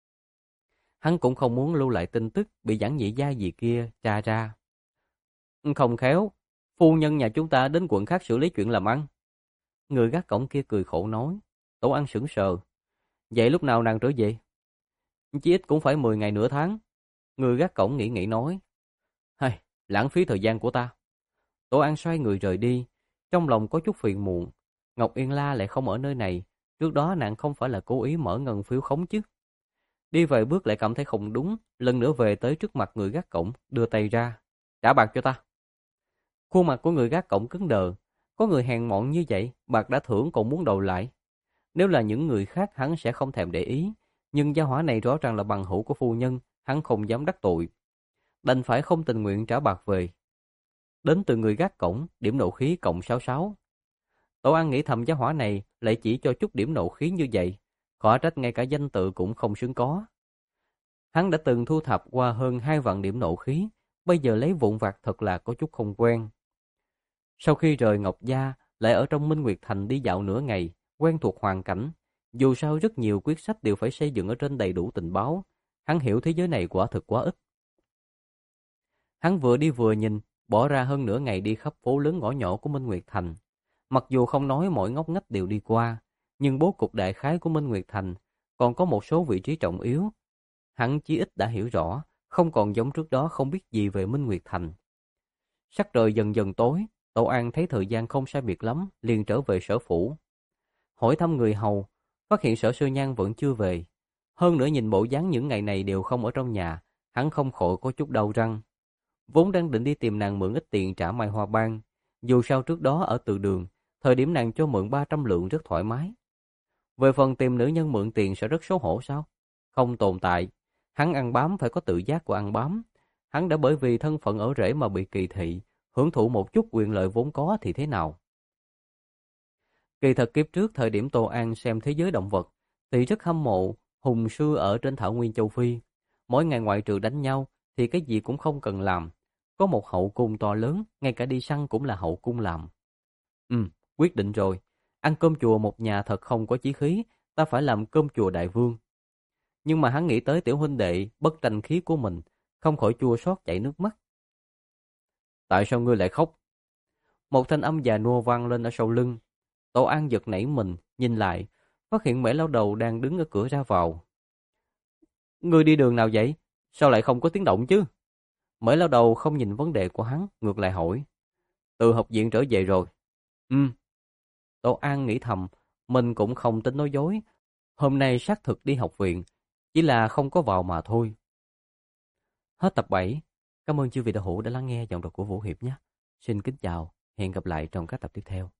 Hắn cũng không muốn lưu lại tin tức bị Giảng nhị gia gì kia tra ra. Không khéo, phu nhân nhà chúng ta đến quận khác xử lý chuyện làm ăn. Người gác cổng kia cười khổ nói. Tổ An sững sờ. Vậy lúc nào nàng trở về? Chỉ ít cũng phải mười ngày nửa tháng. Người gác cổng nghĩ nghĩ nói. Hay, lãng phí thời gian của ta. Tổ An xoay người rời đi, trong lòng có chút phiền muộn. Ngọc Yên La lại không ở nơi này, trước đó nàng không phải là cố ý mở ngân phiếu khống chứ. Đi vài bước lại cảm thấy không đúng, lần nữa về tới trước mặt người gác cổng, đưa tay ra. Trả bạc cho ta. Khuôn mặt của người gác cổng cứng đờ, có người hèn mọn như vậy, bạc đã thưởng còn muốn đòi lại. Nếu là những người khác hắn sẽ không thèm để ý, nhưng gia hỏa này rõ ràng là bằng hữu của phu nhân, hắn không dám đắc tội. Đành phải không tình nguyện trả bạc về. Đến từ người gác cổng, điểm nộ khí cộng sáu sáu. Tổ An nghĩ thầm gia hỏa này lại chỉ cho chút điểm nộ khí như vậy, khỏi trách ngay cả danh tự cũng không xứng có. Hắn đã từng thu thập qua hơn hai vạn điểm nộ khí, bây giờ lấy vụn vặt thật là có chút không quen. Sau khi rời Ngọc Gia, lại ở trong Minh Nguyệt Thành đi dạo nửa ngày, quen thuộc hoàn cảnh. Dù sao rất nhiều quyết sách đều phải xây dựng ở trên đầy đủ tình báo, hắn hiểu thế giới này quả thực quá ít. Hắn vừa đi vừa nhìn, bỏ ra hơn nửa ngày đi khắp phố lớn ngõ nhỏ của Minh Nguyệt Thành. Mặc dù không nói mỗi ngóc ngách đều đi qua, nhưng bố cục đại khái của Minh Nguyệt Thành còn có một số vị trí trọng yếu. Hắn chí ít đã hiểu rõ, không còn giống trước đó không biết gì về Minh Nguyệt Thành. Sắc trời dần dần tối, Tổ An thấy thời gian không sai biệt lắm, liền trở về sở phủ. Hỏi thăm người hầu, phát hiện Sở Sư Nhan vẫn chưa về. Hơn nữa nhìn bộ dáng những ngày này đều không ở trong nhà, hắn không khỏi có chút đau răng. Vốn đang định đi tìm nàng mượn ít tiền trả Mai Hoa Bang, dù sao trước đó ở Từ Đường, thời điểm nàng cho mượn ba trăm lượng rất thoải mái. Về phần tìm nữ nhân mượn tiền sẽ rất xấu hổ sao? Không tồn tại, hắn ăn bám phải có tự giác của ăn bám. Hắn đã bởi vì thân phận ở rễ mà bị kỳ thị, hưởng thụ một chút quyền lợi vốn có thì thế nào? Kỳ thật kiếp trước thời điểm Tô An xem thế giới động vật, thì rất hâm mộ hùng sư ở trên thảo nguyên châu Phi. Mỗi ngày ngoại trừ đánh nhau thì cái gì cũng không cần làm. Có một hậu cung to lớn, ngay cả đi săn cũng là hậu cung làm. Ừ, quyết định rồi. Ăn cơm chùa một nhà thật không có chí khí, ta phải làm cơm chùa đại vương. Nhưng mà hắn nghĩ tới tiểu huynh đệ bất tranh khí của mình, không khỏi chua xót chảy nước mắt. Tại sao ngươi lại khóc? Một thanh âm già nua vang lên ở sau lưng. Tổ An giật nảy mình, nhìn lại, phát hiện Mễ Lão Đầu đang đứng ở cửa ra vào. Ngươi đi đường nào vậy? Sao lại không có tiếng động chứ? Mễ Lão Đầu không nhìn vấn đề của hắn, ngược lại hỏi. Từ học viện trở về rồi. Ừ. Tổ An nghĩ thầm, mình cũng không tính nói dối. Hôm nay xác thực đi học viện, chỉ là không có vào mà thôi. Hết tập bảy. Cảm ơn chư vị đạo hữu đã lắng nghe giọng đọc của Vũ Hiệp nhé. Xin kính chào, hẹn gặp lại trong các tập tiếp theo.